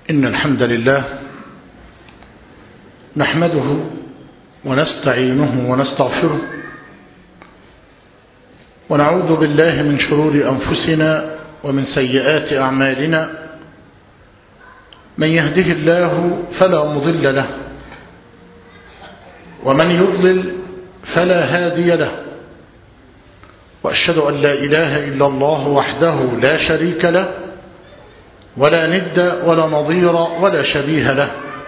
إن الحمد لله نحمده ونستعينه ونستغفره ونعوذ بالله من شرور أنفسنا ومن سيئات أعمالنا. من يهده الله فلا مضل له ومن يضلل فلا هادي له، وأشهد أن لا إله إلا الله وحده لا شريك له ولا ند ولا نظير ولا شبيه له،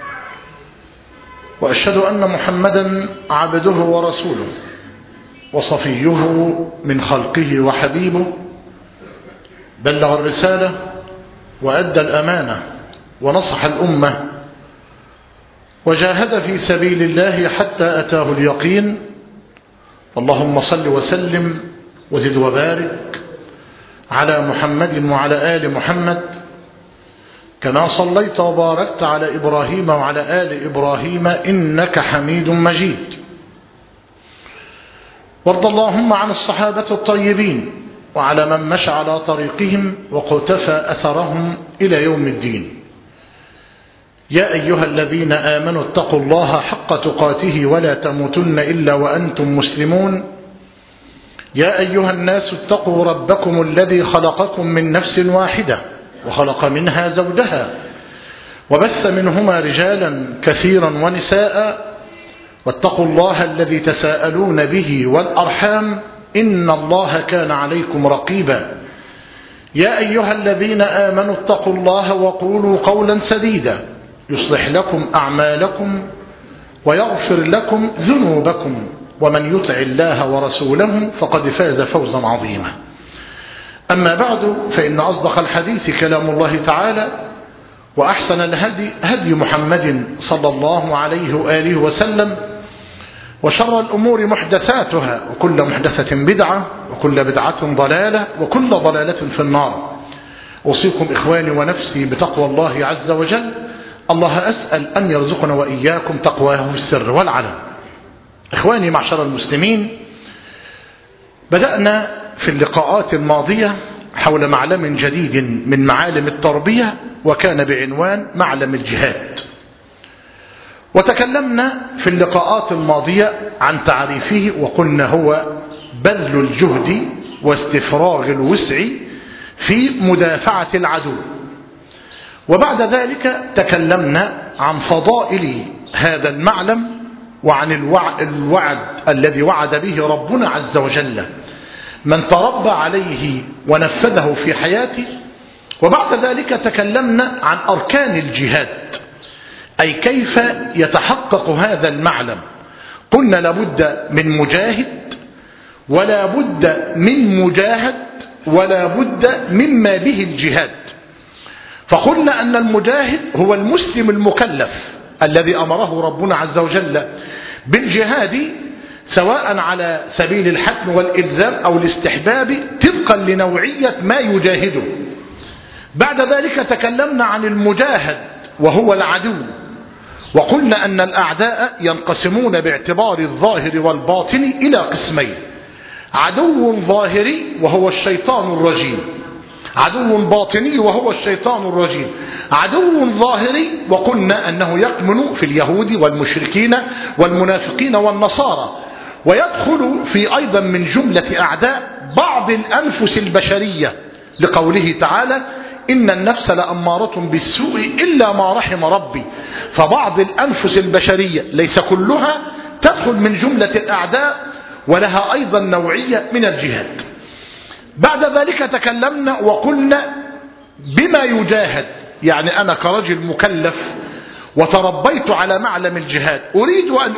وأشهد أن محمدا عبده ورسوله وصفيه من خلقه وحبيبه، بلغ الرسالة وأدى الأمانة ونصح الأمة وجاهد في سبيل الله حتى أتاه اليقين. اللهم صل وسلم وزد وبارك على محمد وعلى آل محمد كما صليت وباركت على إبراهيم وعلى آل إبراهيم إنك حميد مجيد. وارض اللهم عن الصحابة الطيبين وعلى من مشى على طريقهم وقتفى أثرهم إلى يوم الدين. يا أيها الذين آمنوا اتقوا الله حق تقاته ولا تموتن إلا وأنتم مسلمون. يا أيها الناس اتقوا ربكم الذي خلقكم من نفس واحدة وخلق منها زوجها وبث منهما رجالا كثيرا ونساء، واتقوا الله الذي تساءلون به والأرحام إن الله كان عليكم رقيبا. يا أيها الذين آمنوا اتقوا الله وقولوا قولا سديدا يصلح لكم أعمالكم ويغفر لكم ذنوبكم، ومن يطع الله ورسوله فقد فاز فوزا عظيما. أما بعد، فإن أصدق الحديث كلام الله تعالى، وأحسن الهدي هدي محمد صلى الله عليه وآله وسلم، وشر الأمور محدثاتها وكل محدثة بدعة وكل بدعة ضلالة وكل ضلالة في النار. أوصيكم إخواني ونفسي بتقوى الله عز وجل. الله أسأل أن يرزقنا وإياكم تقواه في السر والعلن. إخواني معشر المسلمين، بدأنا في اللقاءات الماضية حول معلم جديد من معالم التربية، وكان بعنوان معلم الجهاد. وتكلمنا في اللقاءات الماضية عن تعريفه، وقلنا هو بذل الجهد واستفراغ الوسع في مدافعة العدو. وبعد ذلك تكلمنا عن فضائل هذا المعلم وعن الوعد الذي وعد به ربنا عز وجل من تربى عليه ونفذه في حياته. وبعد ذلك تكلمنا عن أركان الجهاد، أي كيف يتحقق هذا المعلم. قلنا لابد من مجاهد، ولا بد من مجاهد، ولا بد مما به الجهاد. فقلنا أن المجاهد هو المسلم المكلف الذي أمره ربنا عز وجل بالجهاد، سواء على سبيل الحتم والإلزام أو الاستحباب طبقا لنوعية ما يجاهده. بعد ذلك تكلمنا عن المجاهد وهو العدو، وقلنا أن الأعداء ينقسمون باعتبار الظاهر والباطن إلى قسمين: عدو ظاهري وهو الشيطان الرجيم، عدو باطني وهو الشيطان الرجيم. عدو ظاهري وقلنا أنه يكمن في اليهود والمشركين والمنافقين والنصارى، ويدخل في أيضا من جملة أعداء بعض الأنفس البشرية، لقوله تعالى: إن النفس لأمارة بالسوء إلا ما رحم ربي. فبعض الأنفس البشرية ليس كلها تدخل من جملة الأعداء، ولها أيضا نوعية من الجهاد. بعد ذلك تكلمنا وقلنا بما يجاهد، يعني أنا كرجل مكلف وتربيت على معلم الجهاد أريد أن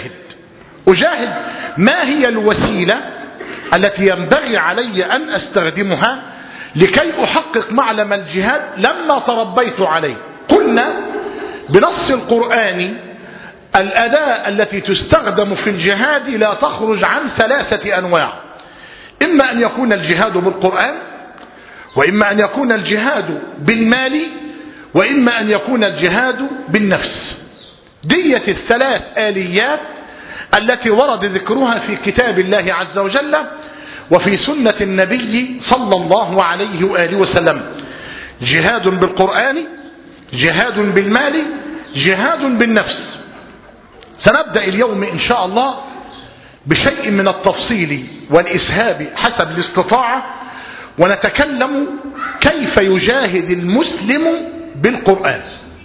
أجاهد، ما هي الوسيلة التي ينبغي علي أن أستخدمها لكي أحقق معلم الجهاد لما تربيت عليه؟ قلنا بنص القرآن الأداة التي تستخدم في الجهاد لا تخرج عن 3 أنواع: إما أن يكون الجهاد بالقرآن، وإما أن يكون الجهاد بالمال، وإما أن يكون الجهاد بالنفس. دية 3 آليات التي ورد ذكرها في كتاب الله عز وجل وفي سنة النبي صلى الله عليه وآله وسلم: جهاد بالقرآن، جهاد بالمال، جهاد بالنفس. سنبدأ اليوم إن شاء الله بشيء من التفصيل والإسهاب حسب الاستطاعة، ونتكلم كيف يجاهد المسلم بالقرآن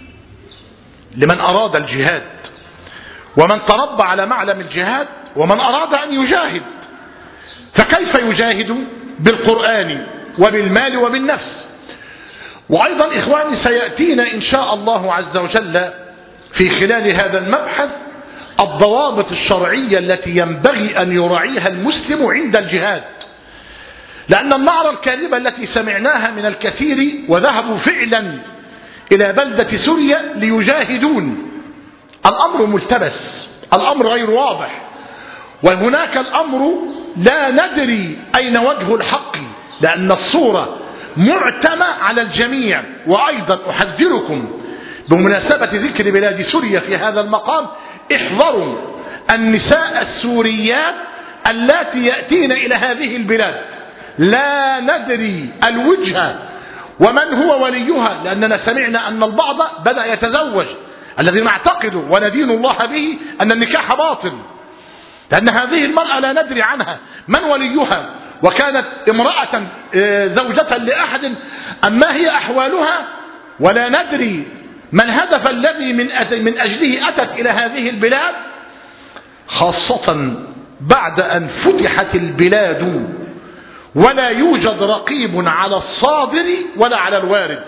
لمن أراد الجهاد، ومن تربى على معلم الجهاد، ومن أراد أن يجاهد، فكيف يجاهد بالقرآن وبالمال وبالنفس. وأيضا إخواني سيأتينا إن شاء الله عز وجل في خلال هذا المبحث الضوابط الشرعية التي ينبغي أن يراعيها المسلم عند الجهاد، لأن النعرة الكاذبة التي سمعناها من الكثير وذهبوا فعلا إلى بلدة سوريا ليجاهدون، الأمر ملتبس، الأمر غير واضح، وهناك الأمر لا ندري أين وجه الحق، لأن الصورة معتمة على الجميع. وأيضا أحذركم بمناسبة ذكر بلاد سوريا في هذا المقام، احذروا النساء السوريات اللاتي يأتين إلى هذه البلاد، لا ندري الوجه ومن هو وليها، لأننا سمعنا أن البعض بدأ يتزوج، الذي نعتقد وندين الله به أن النكاح باطل، لأن هذه المرأة لا ندري عنها من وليها، وكانت امرأة زوجة لأحد أم ما هي أحوالها، ولا ندري ما الهدف الذي من أجله أتت إلى هذه البلاد، خاصة بعد أن فتحت البلاد ولا يوجد رقيب على الصادر ولا على الوارد.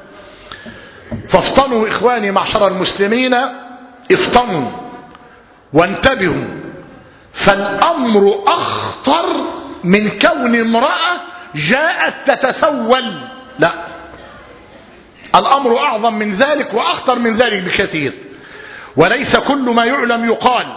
فافطنوا إخواني معشر المسلمين، افطنوا وانتبهوا، فالأمر أخطر من كون امرأة جاءت تتسول، لا، الأمر أعظم من ذلك وأخطر من ذلك بكثير، وليس كل ما يعلم يقال.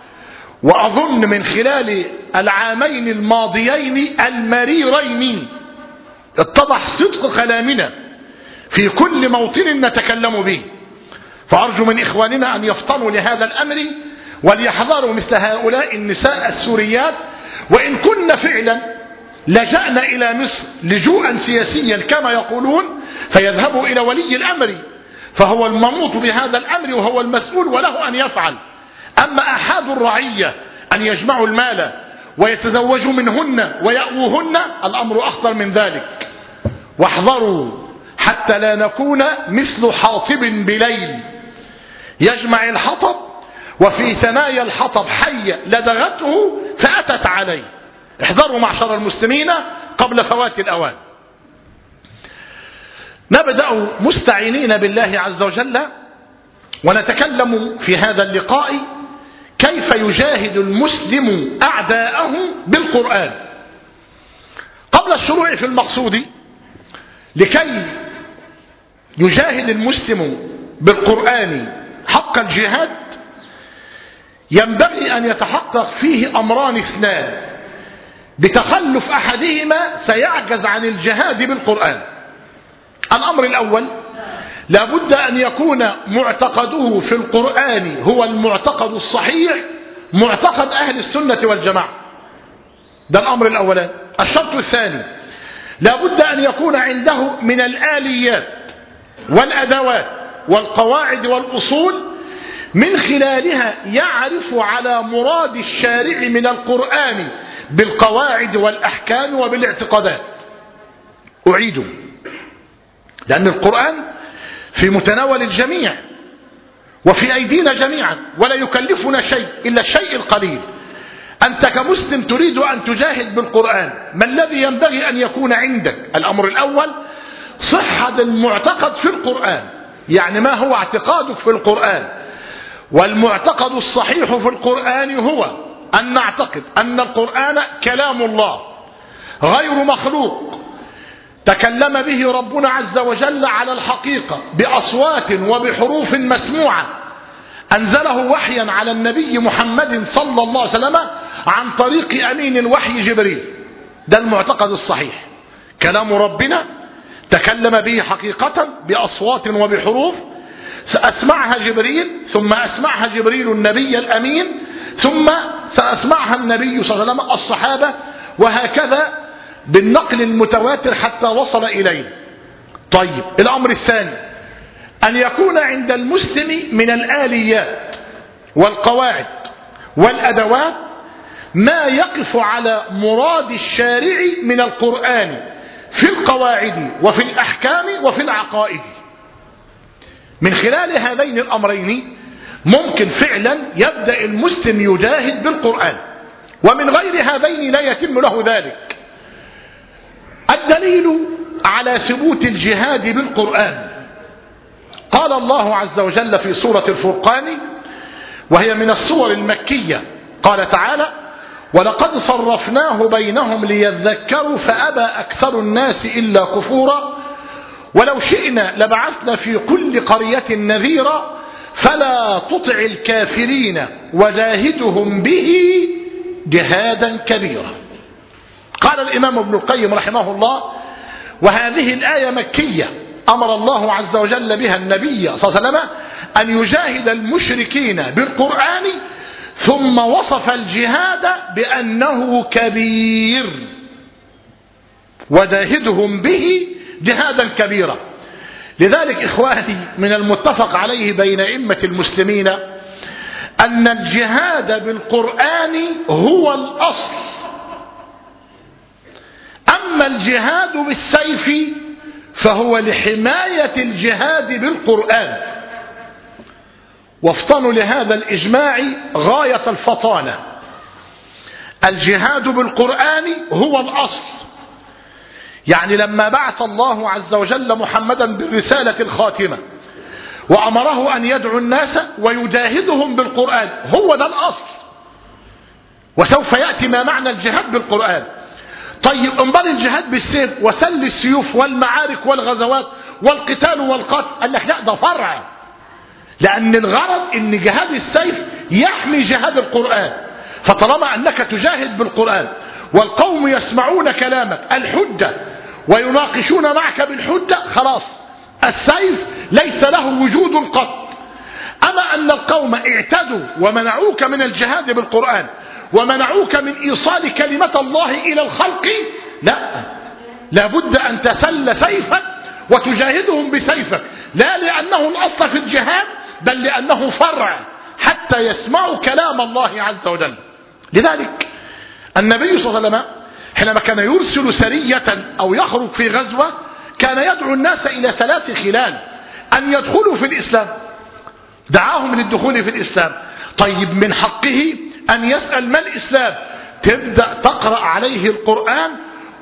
وأظن من خلال العامين الماضيين المريرين اتضح صدق كلامنا في كل موطن نتكلم به، فأرجو من إخواننا أن يفطنوا لهذا الأمر وليحذروا مثل هؤلاء النساء السوريات. وإن كنا فعلا لجأنا إلى مصر لجوءا سياسيا كما يقولون، فيذهبوا إلى ولي الأمر، فهو المنوط بهذا الأمر وهو المسؤول وله أن يفعل. أما أحد الرعية أن يجمعوا المال ويتزوجوا منهن ويأووهن، الأمر أخطر من ذلك. واحذروا حتى لا نكون مثل حاطب بليل يجمع الحطب وفي ثنايا الحطب حية لدغته فأتت عليه. احذروا معشر المسلمين قبل فوات الأوان. نبدأ مستعينين بالله عز وجل، ونتكلم في هذا اللقاء كيف يجاهد المسلم أعداءه بالقرآن. قبل الشروع في المقصود، لكي يجاهد المسلم بالقرآن حق الجهاد ينبغي أن يتحقق فيه أمران اثنان، بتخلف أحدهما سيعجز عن الجهاد بالقرآن. الأمر الأول، لابد أن يكون معتقده في القرآن هو المعتقد الصحيح، معتقد أهل السنة والجماعة، ده الأمر الأولاني. الشرط الثاني، لابد أن يكون عنده من الآليات والأدوات والقواعد والأصول من خلالها يعرف على مراد الشارع من القرآن بالقواعد والأحكام وبالاعتقادات. أعيد، لأن القرآن في متناول الجميع وفي أيدينا جميعا، ولا يكلفنا شيء إلا الشيء القليل. أنت كمسلم تريد أن تجاهد بالقرآن، ما الذي ينبغي أن يكون عندك؟ الأمر الأول صحة المعتقد في القرآن، يعني ما هو اعتقادك في القرآن. والمعتقد الصحيح في القرآن هو أن نعتقد أن القرآن كلام الله غير مخلوق، تكلم به ربنا عز وجل على الحقيقة بأصوات وبحروف مسموعة، أنزله وحيا على النبي محمد صلى الله عليه وسلم عن طريق أمين الوحي جبريل. ده المعتقد الصحيح، كلام ربنا تكلم به حقيقة بأصوات وبحروف، سأسمعها جبريل، ثم أسمعها جبريل النبي الأمين، ثم سأسمعها النبي صلى الله عليه وسلم الصحابة، وهكذا بالنقل المتواتر حتى وصل إلينا. طيب، الأمر الثاني، أن يكون عند المسلم من الآليات والقواعد والأدوات ما يقف على مراد الشارع من القرآن في القواعد وفي الأحكام وفي العقائد. من خلال هذين الأمرين ممكن فعلا يبدأ المسلم يجاهد بالقرآن، ومن غير هذين لا يتم له ذلك. الدليل على ثبوت الجهاد بالقرآن قال الله عز وجل في سورة الفرقان، وهي من السور المكية، قال تعالى: ولقد صرفناه بينهم ليذكروا فأبى أكثر الناس إلا كفورا ولو شئنا لبعثنا في كل قرية نذيرا فلا تطع الكافرين وجاهدهم به جهادا كبيرا. قال الإمام ابن القيم رحمه الله: وهذه الآية مكية أمر الله عز وجل بها النبي صلى الله عليه وسلم أن يجاهد المشركين بالقرآن، ثم وصف الجهاد بأنه كبير وجاهدهم به جهادا كبيرا. لذلك إخواني من المتفق عليه بين أئمة المسلمين أن الجهاد بالقرآن هو الأصل، أما الجهاد بالسيف فهو لحماية الجهاد بالقرآن. وافطنوا لهذا الإجماع غاية الفطانة. الجهاد بالقرآن هو الأصل، يعني لما بعث الله عز وجل محمدا بالرسالة الخاتمة وأمره أن يدعو الناس ويجاهدهم بالقرآن، هو ده الأصل. وسوف يأتي ما معنى الجهاد بالقرآن. طيب انبال الجهاد بالسيف وسل السيوف والمعارك والغزوات والقتال والقتل، قال لك لا، ده فرع، لأن الغرض ان جهاد السيف يحمي جهاد القرآن. فطالما أنك تجاهد بالقرآن والقوم يسمعون كلامك الحجة ويناقشون معك بالحجة، خلاص السيف ليس له وجود قط. أما أن القوم اعتدوا ومنعوك من الجهاد بالقرآن ومنعوك من إيصال كلمة الله إلى الخلق، لا، لابد أن تسل سيفك وتجاهدهم بسيفك، لا لأنه الأصل في الجهاد بل لأنه فرع حتى يسمعوا كلام الله عز وجل. لذلك النبي صلى الله عليه وسلم حينما كان يرسل سرية أو يخرج في غزوة كان يدعو الناس إلى 3 خلال: أن يدخلوا في الإسلام، دعاهم للدخول في الإسلام. طيب من حقه أن يسأل ما الإسلام، تبدأ تقرأ عليه القرآن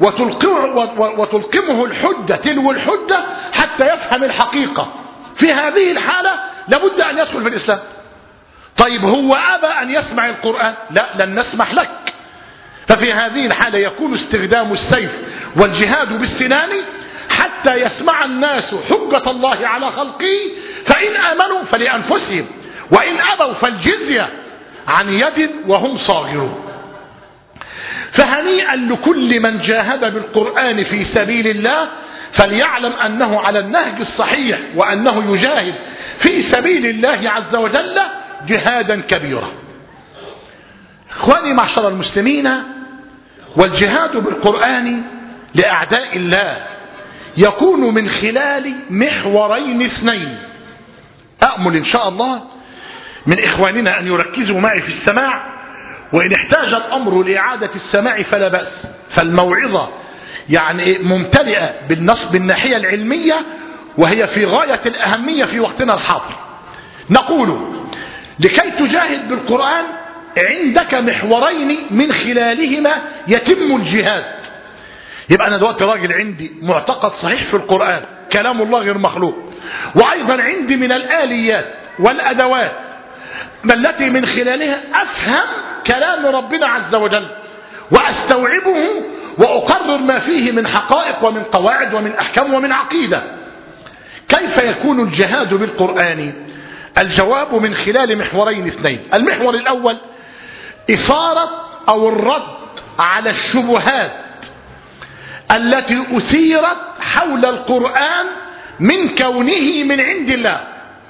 وتلقمه الحجة تلو الحجة حتى يفهم الحقيقة. في هذه الحالة لابد أن يدخل في الإسلام. طيب هو أبى أن يسمع القرآن، لا، لن نسمح لك. ففي هذه الحالة يكون استخدام السيف والجهاد بالسنان حتى يسمع الناس حجة الله على خلقه، فإن آمنوا فلأنفسهم وإن أبوا فالجزية عن يد وهم صاغرون. فهنيئا لكل من جاهد بالقرآن في سبيل الله، فليعلم أنه على النهج الصحيح وأنه يجاهد في سبيل الله عز وجل جهادا كبيرا. إخواني معشر المسلمين، والجهاد بالقرآن لأعداء الله يكون من خلال محورين 2. أأمل إن شاء الله من إخواننا أن يركزوا معي في السماع، وإن احتاج الأمر لإعادة السماع فلا بأس، فالموعظة يعني ممتلئة بالنص بالناحية العلمية، وهي في غاية الأهمية في وقتنا الحاضر. نقول: لكي تجاهد بالقرآن عندك محورين من خلالهما يتم الجهاد. يبقى أنا دلوقتي راجل عندي معتقد صحيح في القرآن، كلام الله غير مخلوق، وأيضا عندي من الآليات والأدوات التي من خلالها أفهم كلام ربنا عز وجل وأستوعبه وأقرر ما فيه من حقائق ومن قواعد ومن أحكام ومن عقيدة. كيف يكون الجهاد بالقرآن؟ الجواب من خلال محورين 2. المحور الأول إثارة أو الرد على الشبهات التي أثيرت حول القرآن من كونه من عند الله.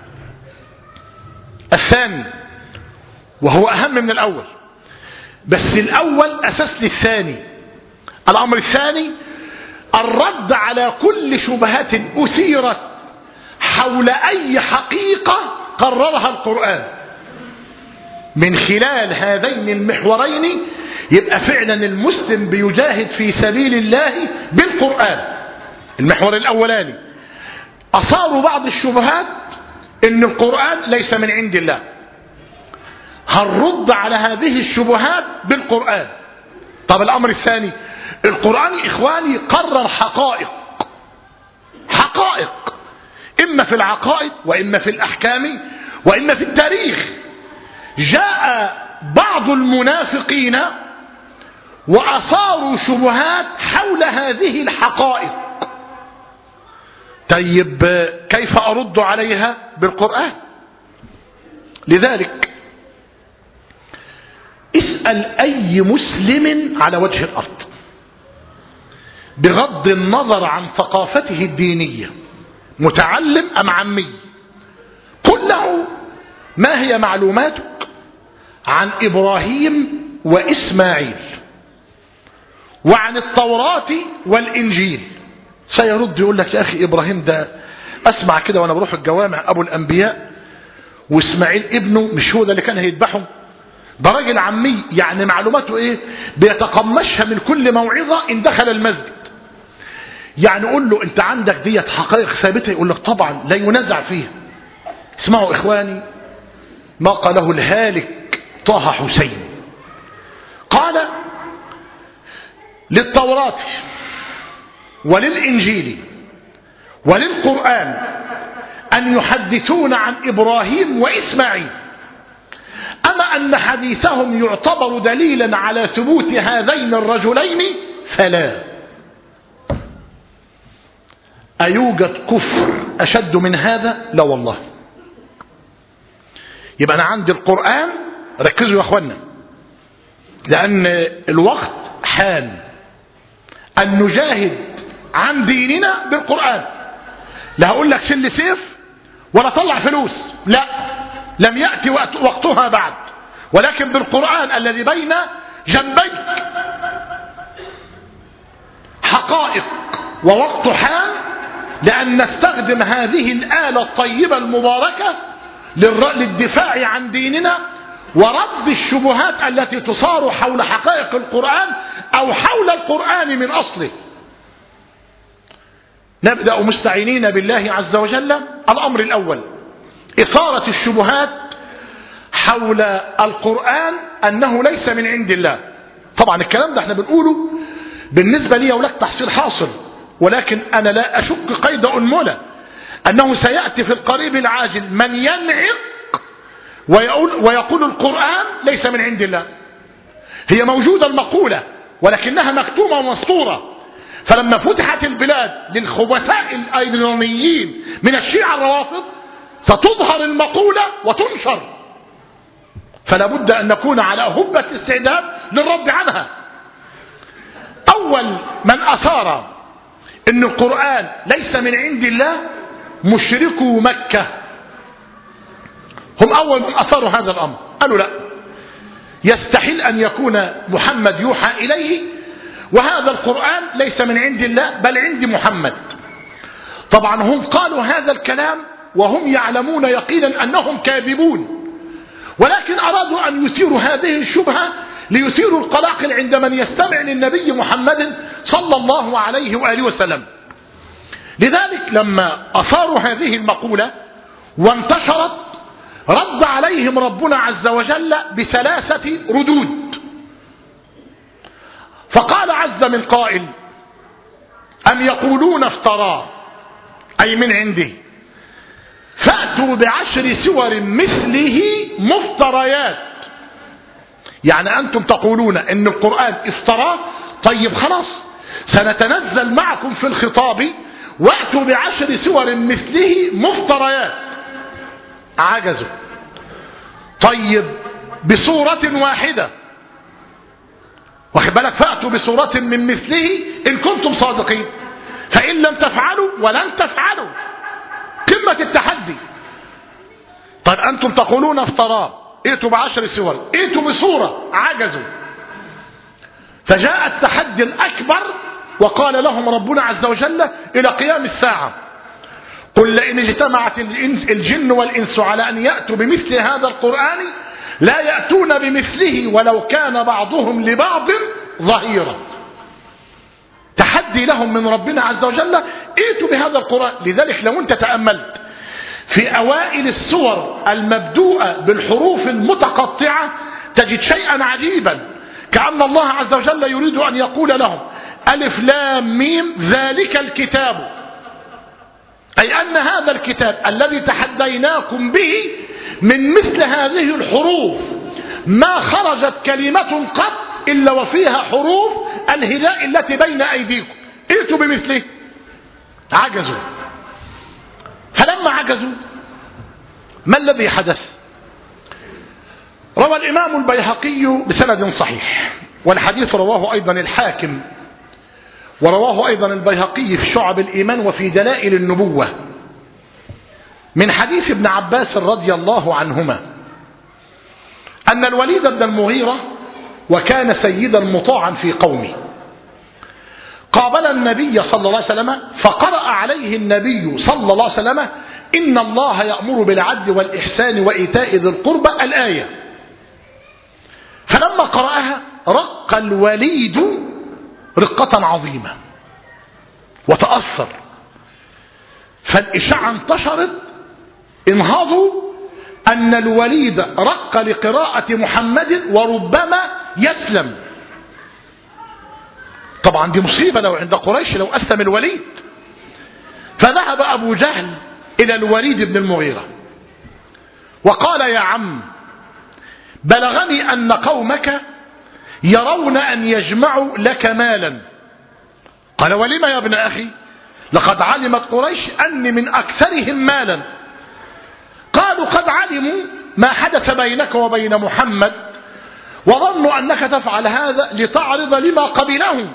الثاني، وهو أهم من الأول، بس الأول أساس للثاني. الأمر الثاني الرد على كل شبهات أثيرت حول أي حقيقة قررها القرآن. من خلال هذين المحورين يبقى فعلا المسلم بيجاهد في سبيل الله بالقرآن. المحور الأولاني أثاروا بعض الشبهات إن القرآن ليس من عند الله، هنرد على هذه الشبهات بالقرآن. طب الأمر الثاني، القرآن إخواني قرر حقائق إما في العقائد وإما في الأحكام وإما في التاريخ. جاء بعض المنافقين وأثاروا شبهات حول هذه الحقائق. طيب كيف أرد عليها؟ بالقرآن. لذلك اسأل أي مسلم على وجه الأرض بغض النظر عن ثقافته الدينية، متعلم أم عمي، قل له ما هي معلوماتك عن إبراهيم وإسماعيل وعن التوراة والإنجيل؟ سيرد يقول لك يا أخي إبراهيم ده أسمع كده وأنا بروح الجوامع أبو الأنبياء، وإسماعيل ابنه مش هو ده اللي كان هيذبحه؟ ده راجل عمي، يعني معلوماته إيه؟ بيتقمشها من كل موعظة إن دخل المسجد. يعني قول له أنت عندك ديت حقائق ثابتة؟ يقول لك طبعا لا ينازع فيها. اسمعوا إخواني ما قاله الهالك طه حسين، قال للتوراة وللإنجيل وللقرآن أن يحدثون عن إبراهيم وإسماعيل، أما أن حديثهم يعتبر دليلا على ثبوت هذين الرجلين فلا. أيوجد كفر أشد من هذا؟ لا والله. يبقى أنا عندي القرآن، ركزوا يا أخوانا لأن الوقت حان أن نجاهد عن ديننا بالقرآن. لا هقول لك شل سيف ولا طلع فلوس، لا، لم يأتي وقتها بعد، ولكن بالقرآن الذي بين جنبيك حقائق ووقت حان لأن نستخدم هذه الآلة الطيبة المباركة للدفاع عن ديننا ورد الشبهات التي تصار حول حقائق القرآن أو حول القرآن من أصله. نبدأ مستعينين بالله عز وجل. الأمر الأول إثارة الشبهات حول القرآن أنه ليس من عند الله. طبعا الكلام ده احنا بنقوله بالنسبة لي ولك تحصيل حاصل، ولكن أنا لا أشك قيد أنملة أنه سيأتي في القريب العاجل من ينعق ويقول القرآن ليس من عند الله. هي موجودة المقولة ولكنها مكتومة ومسطورة، فلما فتحت البلاد للخبثاء الأيرانيين من الشيعة الروافض ستظهر المقولة وتنشر، فلا بد أن نكون على هبة استعداد للرد عنها. أول من أثار أن القرآن ليس من عند الله مشركو مكة، هم أول من أثاروا هذا الأمر. قالوا لا، يستحيل أن يكون محمد يوحى إليه وهذا القرآن ليس من عند الله بل عند محمد. طبعا هم قالوا هذا الكلام وهم يعلمون يقينا أنهم كاذبون، ولكن أرادوا أن يثيروا هذه الشبهة ليثيروا القلاقل عند من يستمع للنبي محمد صلى الله عليه وآله وسلم. لذلك لما أثاروا هذه المقولة وانتشرت رد عليهم ربنا عز وجل بثلاثة ردود. فقال عز من قائل: أم يقولون افتراه، أي من عنده، فأتوا بعشر سور مثله مفتريات. يعني أنتم تقولون إن القرآن افتراه، طيب خلاص سنتنزل معكم في الخطاب وأتوا بعشر سور مثله مفتريات. عجزوا. طيب بصورة واحدة، واخد بالك، فأتوا بصورة من مثله إن كنتم صادقين، فإن لم تفعلوا ولن تفعلوا، قمة التحدي. طيب أنتم تقولون افتراه، ائتوا بعشر سور، ائتوا بصورة، عجزوا. فجاء التحدي الأكبر وقال لهم ربنا عز وجل إلى قيام الساعة: قل لئن اجتمعت الجن والإنس على أن يأتوا بمثل هذا القرآن لا يأتون بمثله ولو كان بعضهم لبعض ظهيرا. تحدي لهم من ربنا عز وجل، ائتوا بهذا القرآن. لذلك لو انت تأملت في أوائل السور المبدوءة بالحروف المتقطعة تجد شيئا عجيبا، كأن الله عز وجل يريد أن يقول لهم ألف لام ميم ذلك الكتاب، أي أن هذا الكتاب الذي تحديناكم به من مثل هذه الحروف ما خرجت كلمة قط إلا وفيها حروف الهداء التي بين أيديكم، ائتوا بمثله. عجزوا. فلما عجزوا ما الذي حدث؟ روى الإمام البيهقي بسند صحيح، والحديث رواه أيضا الحاكم، ورواه أيضا البيهقي في شعب الإيمان وفي دلائل النبوة، من حديث ابن عباس رضي الله عنهما أن الوليد بن المغيرة، وكان سيدا مطاعا في قومه، قابل النبي صلى الله عليه وسلم فقرأ عليه النبي صلى الله عليه وسلم إن الله يأمر بالعدل والإحسان وإيتاء ذي القربى الآية. فلما قرأها رق الوليد رقة عظيمة وتأثر، فالإشاعة انتشرت، انهضوا أن الوليد رق لقراءة محمد وربما يسلم. طبعا دي مصيبة لو عند قريش لو أسلم الوليد. فذهب أبو جهل إلى الوليد بن المغيرة وقال يا عم بلغني أن قومك يرون أن يجمعوا لك مالا. قال ولم يا ابن أخي؟ لقد علمت قريش أني من أكثرهم مالا. قالوا قد علموا ما حدث بينك وبين محمد وظنوا أنك تفعل هذا لتعرض لما قبله.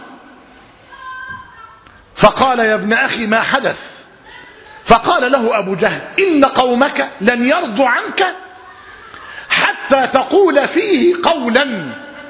فقال يا ابن أخي ما حدث؟ فقال له أبو جهل إن قومك لن يرضوا عنك حتى تقول فيه قولا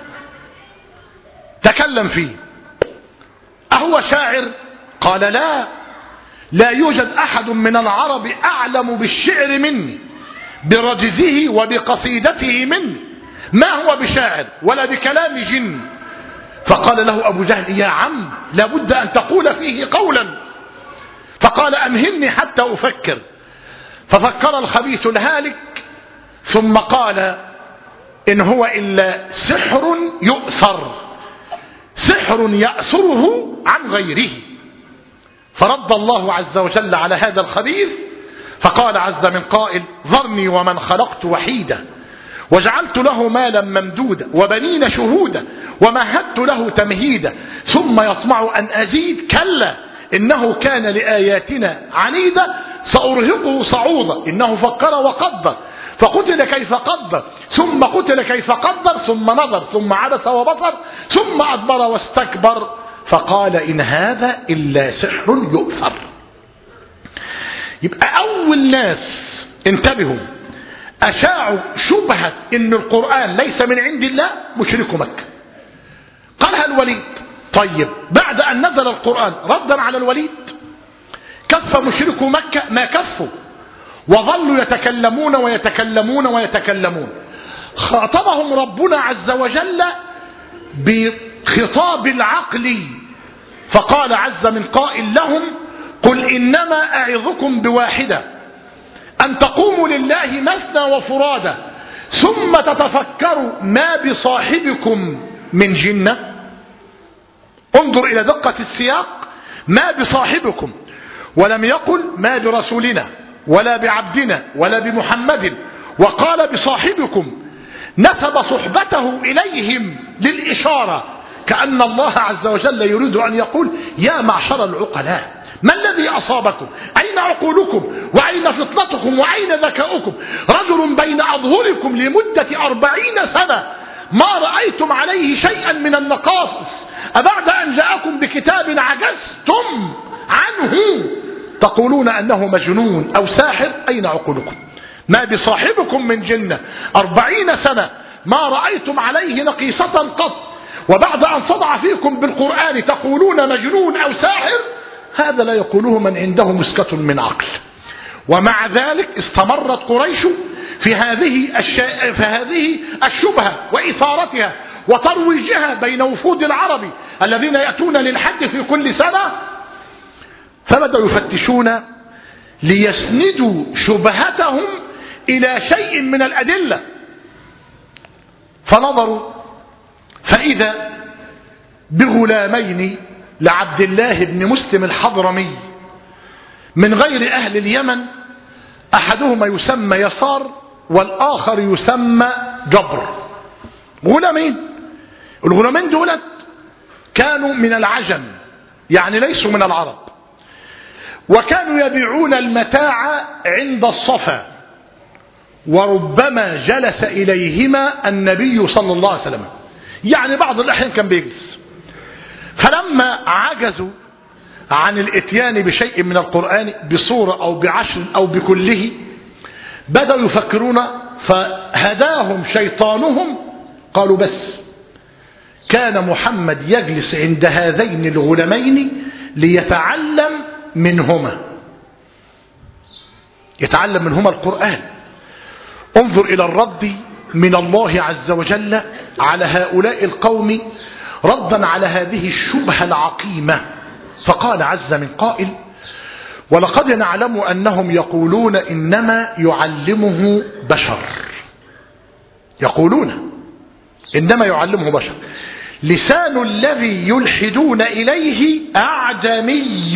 تكلم فيه. أهو شاعر؟ قال لا يوجد أحد من العرب أعلم بالشعر مني برجزه وبقصيدته مني، ما هو بشاعر ولا بكلام جن. فقال له أبو جهل يا عم لابد أن تقول فيه قولا. فقال أمهلني حتى أفكر. ففكر الخبيث الهالك ثم قال إن هو إلا سحر يؤثر، سحر يأثره عن غيره. فرد الله عز وجل على هذا الخبيث فقال عز من قائل ذرني ومن خلقت وحيدا وجعلت له مالا ممدودا وبنين شهودا ومهدت له تمهيدا ثم يطمع أن أزيد كلا إنه كان لآياتنا عنيدا سأرهقه صعودا إنه فكر وقدر فقتل كيف قدر ثم قتل كيف قدر ثم نظر ثم عبس وبصر ثم أدبر واستكبر فقال إن هذا إلا سحر يؤثر. يبقى أول ناس انتبهوا أشاعوا شبهة إن القرآن ليس من عند الله مشركو مكة. قالها الوليد. طيب بعد أن نزل القرآن ردا على الوليد كف مشركو مكة ما كفوا وظلوا يتكلمون ويتكلمون ويتكلمون. خاطبهم ربنا عز وجل بخطاب العقل فقال عز من قائل لهم قل إنما أعظكم بواحدة أن تقوموا لله مثنى وفرادى ثم تتفكروا ما بصاحبكم من جنة. انظر إلى دقة السياق، ما بصاحبكم، ولم يقل ما برسولنا ولا بعبدنا ولا بمحمد، وقال بصاحبكم، نسب صحبته إليهم للإشارة كأن الله عز وجل يريد أن يقول يا معشر العقلاء ما الذي أصابكم؟ أين عقولكم؟ وأين فطنتكم؟ وأين ذكاؤكم؟ رجل بين أظهركم لمدة 40 سنة ما رأيتم عليه شيئا من النقائص أبعد أن جاءكم بكتاب عجزتم عنه تقولون أنه مجنون أو ساحر؟ أين عقولكم؟ ما بصاحبكم من جنة 40 سنة ما رأيتم عليه نقيصة قط وبعد أن صدع فيكم بالقرآن تقولون مجنون أو ساحر؟ هذا لا يقوله من عنده مسكة من عقل. ومع ذلك استمرت قريش في هذه الشبهة وإثارتها وترويجها بين وفود العرب الذين يأتون للحج في كل سنة. فبدأوا يفتشون ليسندوا شبهتهم إلى شيء من الأدلة، فنظروا فإذا بغلامين لعبد الله بن مسلم الحضرمي من غير أهل اليمن، أحدهما يسمى يسار والآخر يسمى جبر. غلامين، الغلامين دولت كانوا من العجم، يعني ليسوا من العرب، وكانوا يبيعون المتاع عند الصفا، وربما جلس إليهما النبي صلى الله عليه وسلم، يعني بعض الأحيان كان بيجلس. فلما عجزوا عن الاتيان بشيء من القرآن بصورة أو بعشر أو بكله، بدأوا يفكرون، فهداهم شيطانهم، قالوا بس كان محمد يجلس عند هذين الغلامين ليتعلم منهما، يتعلم منهما القرآن. انظر إلى الرد من الله عز وجل على هؤلاء القوم ردا على هذه الشبهة العقيمة، فقال عز من قائل: ولقد نعلم أنهم يقولون إنما يعلمه بشر. يقولون إنما يعلمه بشر، لسان الذي يلحدون إليه أعجمي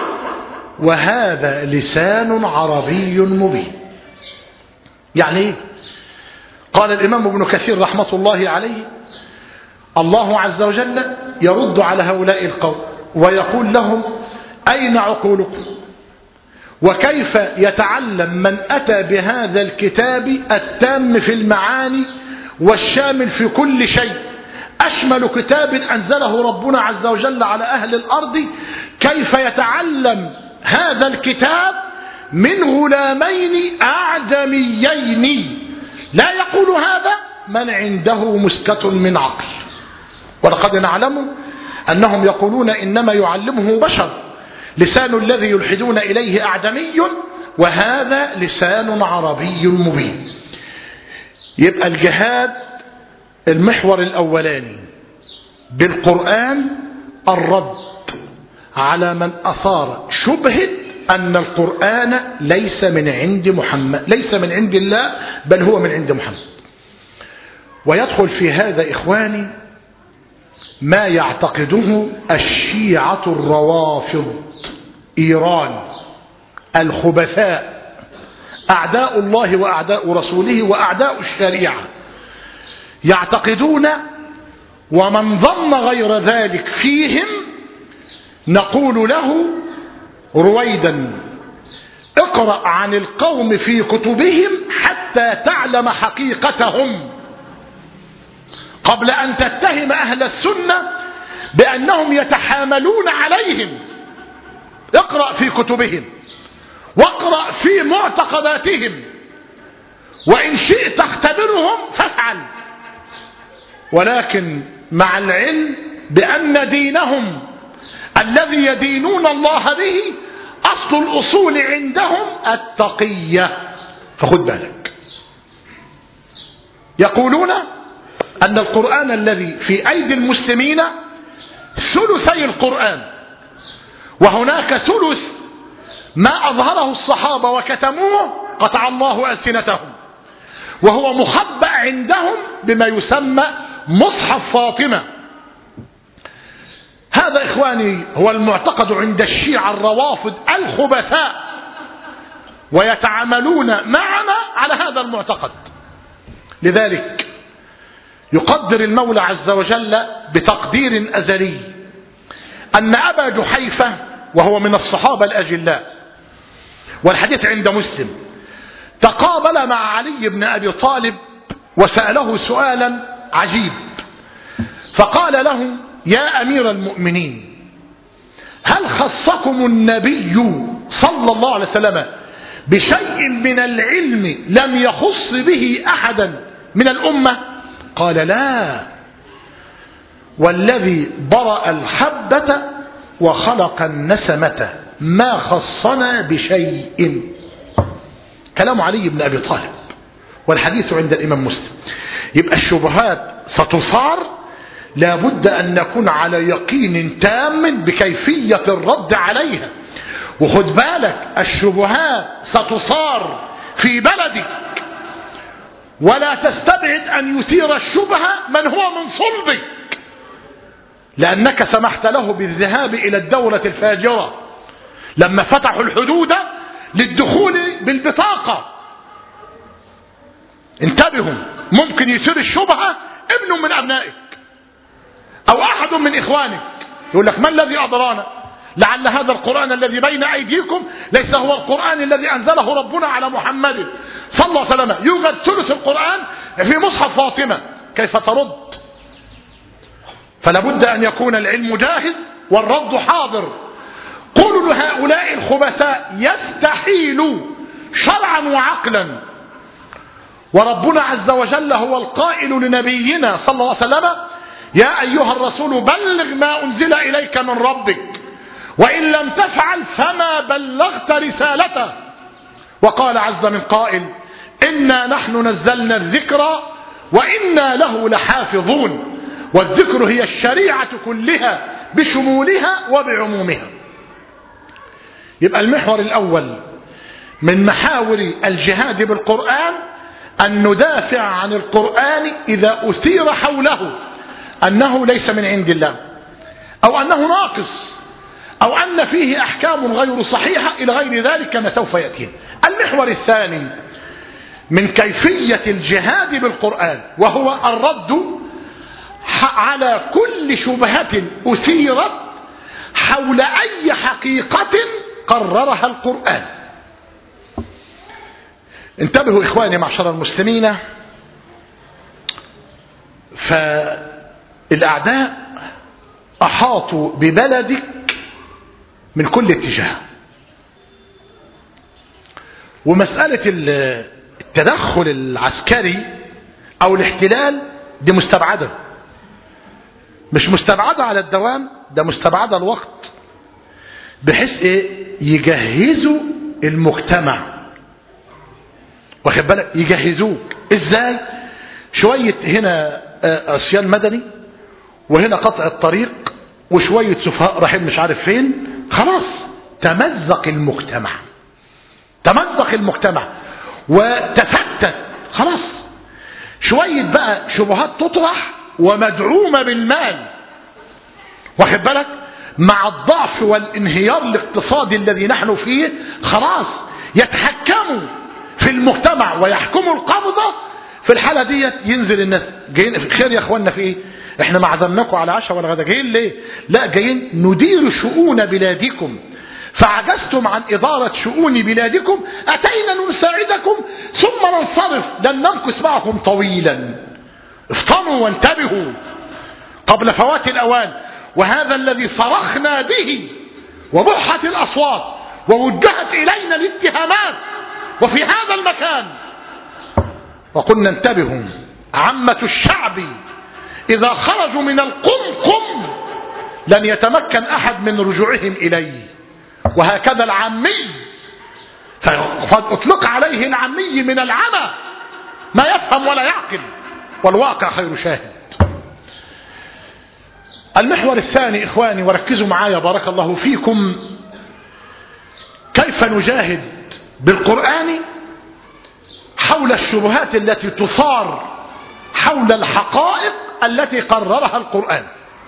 وهذا لسان عربي مبين. يعني إيه؟ قال الإمام ابن كثير رحمة الله عليه: الله عز وجل يرد على هؤلاء القوم ويقول لهم: أين عقولكم؟ وكيف يتعلم من أتى بهذا الكتاب التام في المعاني والشامل في كل شيء، أشمل كتاب أنزله ربنا عز وجل على أهل الأرض، كيف يتعلم هذا الكتاب من غلامين أعجميين؟ لا يقول هذا من عنده مسكة من عقل. ولقد نعلم أنهم يقولون إنما يعلمه بشر، لسان الذي يلحدون إليه أعجمي وهذا لسان عربي مبين. يبقى الجهاد المحور الأولاني بالقرآن الرد على من أثار شبهة أن القرآن ليس من عند محمد، ليس من عند الله، بل هو من عند محمد. ويدخل في هذا إخواني ما يعتقده الشيعة الروافض، إيران الخبثاء، أعداء الله وأعداء رسوله وأعداء الشريعة، يعتقدون ومن ظن غير ذلك فيهم نقول له: رويدا اقرأ عن القوم في كتبهم حتى تعلم حقيقتهم قبل أن تتهم أهل السنة بأنهم يتحاملون عليهم. اقرأ في كتبهم واقرأ في معتقداتهم، وإن شئت اختبرهم فافعل، ولكن مع العلم بأن دينهم الذي يدينون الله به أصل الأصول عندهم التقية. فخذ بالك، يقولون أن القرآن الذي في أيدي المسلمين ثلثي القرآن، وهناك ثلث ما أظهره الصحابة وكتموه قطع الله ألسنتهم، وهو مخبأ عندهم بما يسمى مصحف فاطمة. هذا إخواني هو المعتقد عند الشيعة الروافض الخبثاء، ويتعاملون معنا على هذا المعتقد. لذلك يقدر المولى عز وجل بتقدير أزلي أن أبا جحيفة، وهو من الصحابة الأجلاء والحديث عند مسلم، تقابل مع علي بن أبي طالب وسأله سؤالا عجيب، فقال له: يا أمير المؤمنين، هل خصكم النبي صلى الله عليه وسلم بشيء من العلم لم يخص به أحدا من الأمة؟ قال: لا، والذي برأ الحبة وخلق النسمة ما خصنا بشيء. كلام علي بن أبي طالب، والحديث عند الإمام مسلم. يبقى الشبهات ستثار، لابد أن نكون على يقين تام بكيفية الرد عليها. وخد بالك الشبهات ستثار في بلدك، ولا تستبعد أن يثير الشبهة من هو من صلبك، لأنك سمحت له بالذهاب إلى الدولة الفاجرة لما فتحوا الحدود للدخول بالبطاقة. انتبهوا، ممكن يثير الشبهة ابن من أبنائك أو أحد من إخوانك، يقول لك ما الذي أدرانا؟ لعل هذا القرآن الذي بين أيديكم ليس هو القرآن الذي أنزله ربنا على محمد صلى الله عليه وسلم، يوجد ثلث القرآن في مصحف فاطمة، كيف ترد؟ فلا بد أن يكون العلم جاهز والرد حاضر. قولوا لهؤلاء الخبثاء يستحيل شرعا وعقلا، وربنا عز وجل هو القائل لنبينا صلى الله عليه وسلم: يا أيها الرسول بلغ ما أنزل إليك من ربك، وإن لم تفعل فما بلغت رسالته. وقال عز من قائل: إنا نحن نزلنا الذكر وإنا له لحافظون. والذكر هي الشريعة كلها بشمولها وبعمومها. يبقى المحور الأول من محاور الجهاد بالقرآن أن ندافع عن القرآن إذا أثير حوله أنه ليس من عند الله، أو أنه ناقص، أو أن فيه أحكام غير صحيحة إلى غير ذلك ما سوف يأتي. المحور الثاني من كيفية الجهاد بالقرآن وهو الرد على كل شبهة أثيرت حول أي حقيقة قررها القرآن. انتبهوا إخواني معشر المسلمين، فالأعداء أحاطوا ببلدك من كل اتجاه، ومسألة التدخل العسكري أو الاحتلال دي مستبعدة، مش مستبعدة على الدوام، ده مستبعدة الوقت، بحيث يجهزوا المجتمع، واخد بالك؟ يجهزوك ازاي؟ شوية هنا عصيان مدني، وهنا قطع الطريق، وشوية سفهاء رايحين مش عارف فين، خلاص تمزق المجتمع، تمزق المجتمع وتفتت خلاص. شوية بقى شبهات تطرح ومدعومة بالمال، واخد بالك؟ مع الضعف والانهيار الاقتصادي الذي نحن فيه، خلاص يتحكموا في المجتمع ويحكموا القبضة. في الحالة دي ينزل الناس جايين خير يا اخوانا في ايه؟ احنا ما عزمناكم على عشاء ولا غدا، جايين ليه؟ لا، جايين ندير شؤون بلادكم، فعجزتم عن إدارة شؤون بلادكم، أتينا نساعدكم ثم ننصرف، لن نمكث معكم طويلا. افطنوا وانتبهوا قبل فوات الأوان. وهذا الذي صرخنا به وبحت الأصوات ووجهت إلينا الاتهامات وفي هذا المكان، وقلنا انتبهوا، عامة الشعب إذا خرجوا من القمقم لن يتمكن أحد من رجوعهم إليه، وهكذا العامي، فقد أطلق عليه العامي من العمى، ما يفهم ولا يعقل، والواقع خير شاهد. المحور الثاني إخواني، وركزوا معايا بارك الله فيكم، كيف نجاهد بالقرآن حول الشبهات التي تثار حول الحقائق التي قررها القرآن.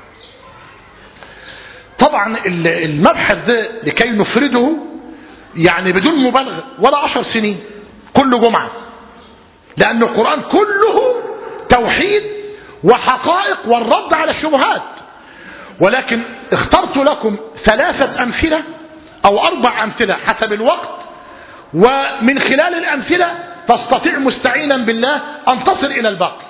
طبعا المبحث ده لكي نفرده يعني بدون مبالغة ولا 10 سنين كل جمعة، لأن القرآن كله توحيد وحقائق والرد على الشبهات. ولكن اخترت لكم 3 أمثلة أو 4 أمثلة حسب الوقت، ومن خلال الأمثلة تستطيع مستعينا بالله أن تصل إلى الباقي.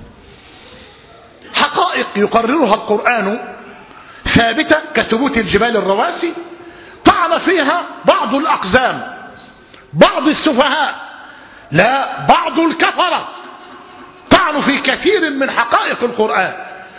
حقائق يقررها القرآن ثابتة كثبوت الجبال الرواسي، طعن فيها بعض الأقزام، بعض السفهاء، لا بعض الكفرة، طعنوا في كثير من حقائق القرآن.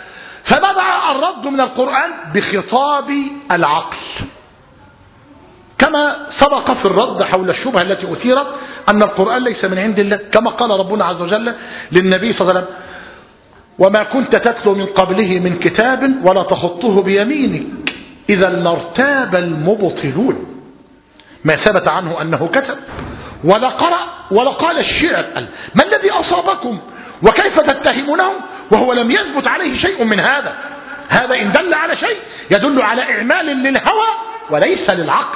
فبدأ الرد من القرآن بخطاب العقل، كما سبق في الرد حول الشبهة التي أثيرت أن القرآن ليس من عند الله، كما قال ربنا عز وجل للنبي صلى الله عليه وسلم: وما كنت تتلو من قبله من كتاب ولا تخطه بيمينك إذا لارتاب المبطلون. ما ثبت عنه أنه كتب ولا قرأ ولا قال الشعر. ما الذي أصابكم وكيف تتهمونه وهو لم يثبت عليه شيء من هذا؟ هذا إن دل على شيء يدل على إعمال للهوى وليس للعقل.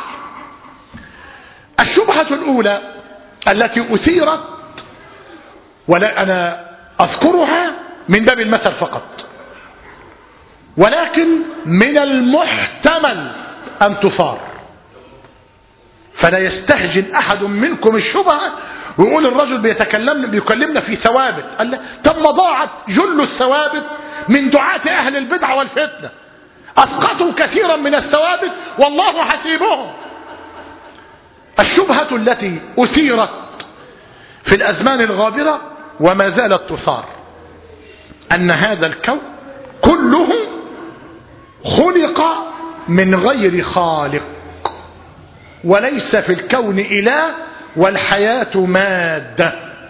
الشبهة الأولى التي أثيرت، ولا أنا أذكرها من باب المثل فقط، ولكن من المحتمل أن تثار، فلا يستهجن أحد منكم الشبهة ويقول الرجل بيكلمنا في ثوابت. قال لا، طب ما ضاعت جل الثوابت من دعاة أهل البدع والفتنة، أسقطوا كثيرا من الثوابت والله حسيبهم. الشبهة التي أثيرت في الأزمان الغابرة وما زالت تثار أن هذا الكون كله خلق من غير خالق، وليس في الكون إله والحياة مادة.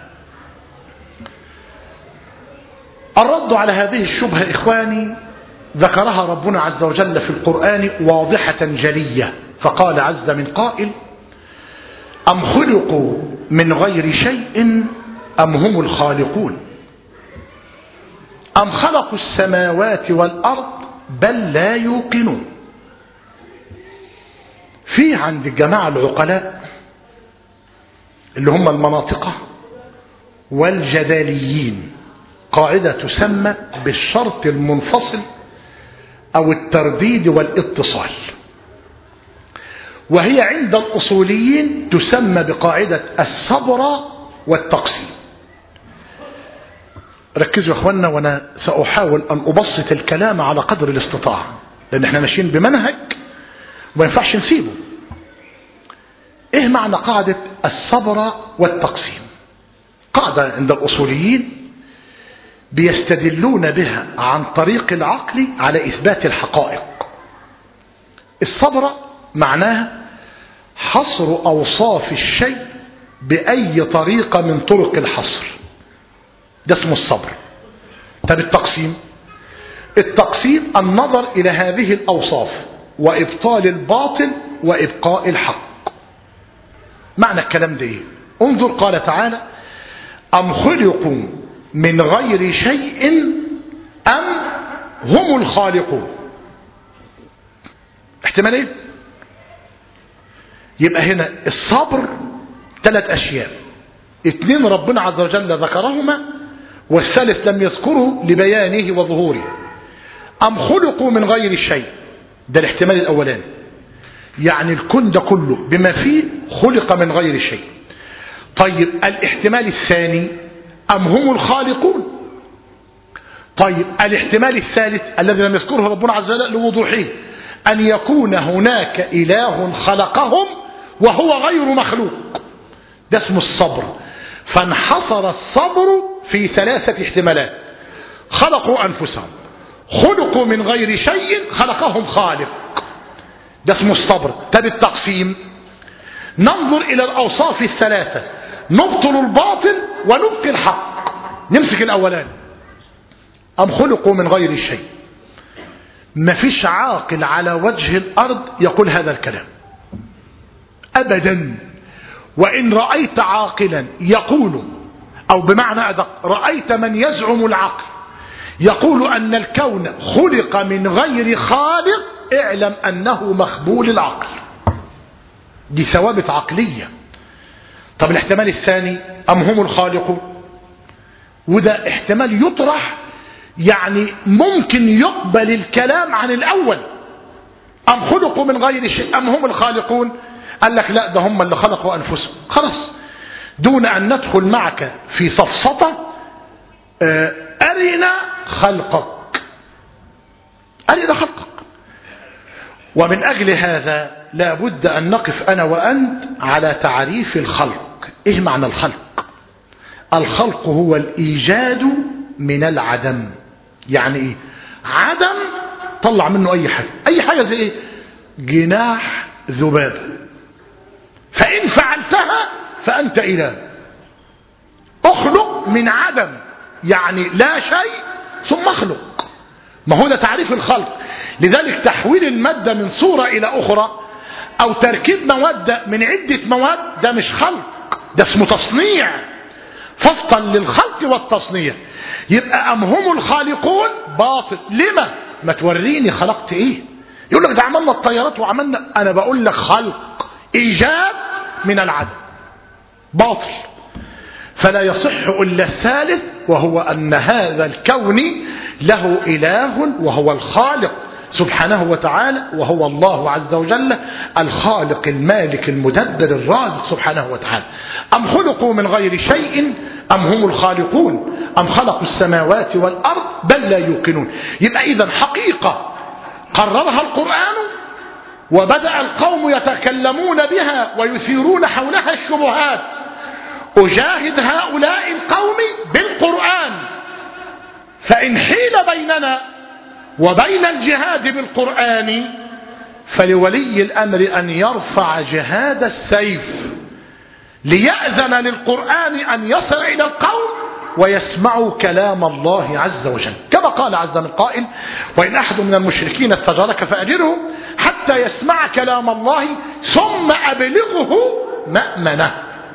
الرد على هذه الشبهة إخواني ذكرها ربنا عز وجل في القرآن واضحة جلية، فقال عز من قائل: أم خلقوا من غير شيء أم هم الخالقون أم خلقوا السماوات والأرض بل لا يوقنون. في عند الجماعة العقلاء اللي هم المناطقة والجداليين قاعدة تسمى بالشرط المنفصل أو الترديد والاتصال، وهي عند الأصوليين تسمى بقاعدة الصبر والتقسيم. ركزوا يا اخوانا، وانا سأحاول ان ابسط الكلام على قدر الاستطاعة، لان احنا ماشيين بمنهج وما ينفعش نسيبه. ايه معنى قاعدة الصبر والتقسيم؟ قاعدة عند الأصوليين بيستدلون بها عن طريق العقل على إثبات الحقائق. الصبر معناها حصر أوصاف الشيء بأي طريقة من طرق الحصر، ده اسمه الصبر. طب التقسيم النظر إلى هذه الأوصاف وإبطال الباطل وإبقاء الحق. معنى الكلام ده ايه؟ انظر، قال تعالى: أم خلقوا من غير شيء أم هم الخالقون. احتمالين. يبقى هنا الصبر 3 أشياء، 2 ربنا عز وجل ذكرهما والثالث لم يذكره لبيانه وظهوره. أم خلقوا من غير شيء، ده الاحتمال الأولاني، يعني الكون ده كله بما فيه خلق من غير شيء. طيب الاحتمال الثاني: أم هم الخالقون. طيب الاحتمال الثالث الذي لم يذكره ربنا عز وجل لوضوحه: أن يكون هناك إله خلقهم وهو غير مخلوق. ده اسمه الصبر. فانحصر الصبر في 3 احتمالات: خلقوا أنفسهم، خلقوا من غير شيء، خلقهم خالق. ده اسمه الصبر. طب التقسيم: ننظر إلى الأوصاف ال3، نبطل الباطل ونبقي الحق. نمسك الأولان: أم خلقوا من غير شيء. مفيش عاقل على وجه الأرض يقول هذا الكلام أبدا. وإن رأيت عاقلا يقول، أو بمعنى أدق رأيت من يزعم العقل يقول أن الكون خلق من غير خالق، اعلم أنه مخبول العقل. دي ثوابت عقلية. طب الاحتمال الثاني: أم هم الخالقون. وده احتمال يطرح، يعني ممكن يقبل الكلام عن الأول: أم خلقوا من غير شيء أم هم الخالقون. قال لك لا، ده هم اللي خلقوا أنفسهم. خلاص، دون أن ندخل معك في سفسطة، أرنا خلقك، أرنا خلقك. ومن أجل هذا لا بد أن نقف أنا وأنت على تعريف الخلق. إيه معنى الخلق؟ الخلق هو الإيجاد من العدم. يعني إيه؟ عدم طلع منه أي حاجة. أي حاجة زي إيه؟ جناح ذبابة فإن فعلتها فأنت إله. اخلق من عدم، يعني لا شيء ثم اخلق. ما هو ده تعريف الخلق. لذلك تحويل المادة من صورة إلى أخرى أو تركيب مواد من عدة مواد ده مش خلق، ده اسمه تصنيع. فصلا للخلق والتصنيع. يبقى أم هم الخالقون باطل. لما؟ ما توريني خلقت ايه. يقول لك ده عملنا الطيارات وعملنا. أنا بقول لك خلق إيجاد من العدم، باطل. فلا يصح إلا الثالث، وهو أن هذا الكون له إله وهو الخالق سبحانه وتعالى، وهو الله عز وجل الخالق المالك المدبر الرازق سبحانه وتعالى. أم خلقوا من غير شيء أم هم الخالقون أم خلقوا السماوات والأرض بل لا يوقنون. يبقى إذن حقيقة قررها القرآن، وبدأ القوم يتكلمون بها ويثيرون حولها الشبهات. أجاهد هؤلاء القوم بالقرآن، فإن حيل بيننا وبين الجهاد بالقرآن فلولي الأمر أن يرفع جهاد السيف ليأذن للقرآن أن يصل إلى القوم ويسمعوا كلام الله عز وجل، كما قال عز من قائل: وإن أحد من المشركين استجارك فأجره حتى يسمع كلام الله ثم أبلغه مأمنه.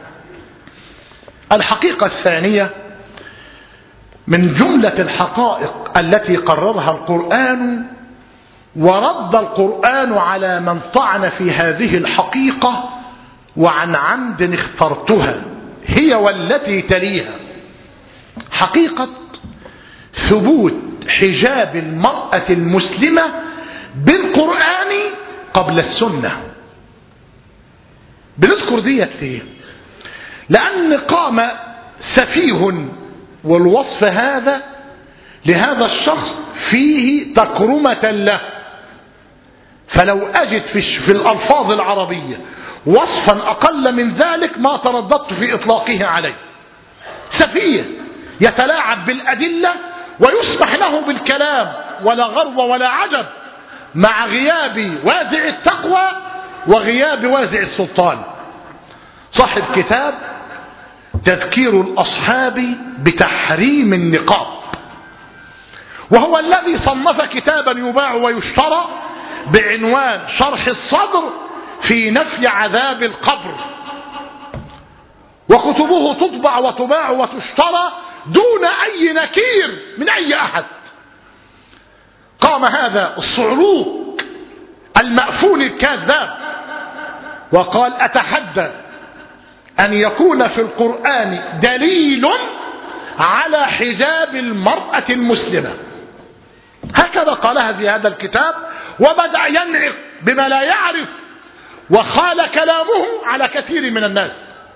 الحقيقة الثانية من جملة الحقائق التي قررها القرآن ورد القرآن على من طعن في هذه الحقيقة وعن عمد اخترتها، هي والتي تليها: حقيقة ثبوت حجاب المرأة المسلمة بالقرآن قبل السنة. بنذكر ديت ليه؟ لأن قام سفيه، والوصف هذا لهذا الشخص فيه تكرمة له، فلو أجد في الألفاظ العربية وصفا أقل من ذلك ما ترددت في إطلاقه عليه. سفيه يتلاعب بالأدلة ويسمح له بالكلام، ولا غرو ولا عجب، مع غياب وازع التقوى وغياب وازع السلطان. صاحب كتاب تذكير الأصحاب بتحريم النقاب، وهو الذي صنف كتابا يباع ويشترى بعنوان شرح الصدر في نفي عذاب القبر، وكتبه تطبع وتباع وتشترى دون أي نكير من أي أحد. قام هذا الصعلوك المأفون الكاذاب وقال: أتحدى أن يكون في القرآن دليل على حجاب المرأة المسلمة. هكذا قالها في هذا الكتاب، وبدأ ينعق بما لا يعرف، وخال كلامه على كثير من الناس.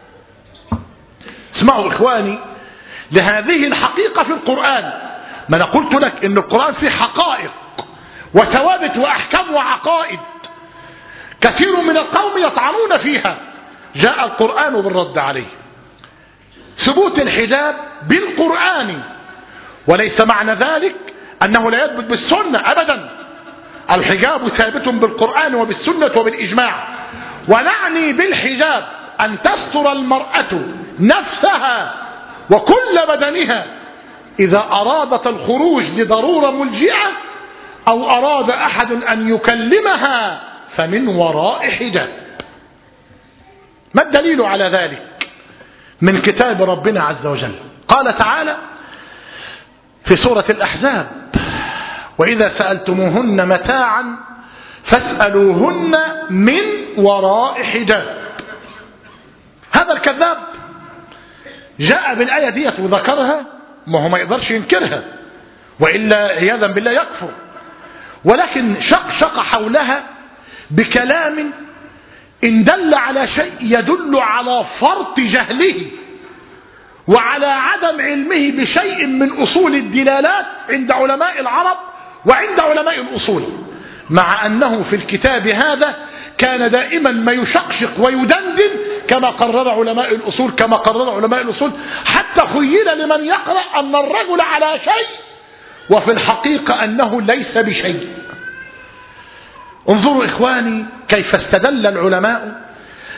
اسمعوا إخواني لهذه الحقيقة في القرآن. ما أنا قلت لك إن القرآن فيه حقائق وثوابت وأحكام وعقائد، كثير من القوم يطعنون فيها، جاء القرآن بالرد عليه. ثبوت الحجاب بالقرآن، وليس معنى ذلك أنه لا يثبت بالسنة أبدا. الحجاب ثابت بالقرآن وبالسنة وبالإجماع. ونعني بالحجاب أن تستر المرأة نفسها وكل بدنها إذا أرادت الخروج لضرورة ملجئة، أو أراد أحد أن يكلمها فمن وراء حجاب. ما الدليل على ذلك؟ من كتاب ربنا عز وجل. قال تعالى في سورة الأحزاب: وإذا سألتموهن متاعا فاسألوهن من وراء حجاب. هذا الكذاب جاء بالآية ديت وذكرها، ما هو ما يقدرش ينكرها، وإلا عياذا بالله يكفر، ولكن شق حولها بكلام إن دل على شيء يدل على فرط جهله وعلى عدم علمه بشيء من أصول الدلالات عند علماء العرب وعند علماء الأصول، مع أنه في الكتاب هذا كان دائما ما يشقشق ويدندن كما قرر علماء الأصول، حتى خيل لمن يقرأ أن الرجل على شيء وفي الحقيقة أنه ليس بشيء. انظروا إخواني كيف استدل العلماء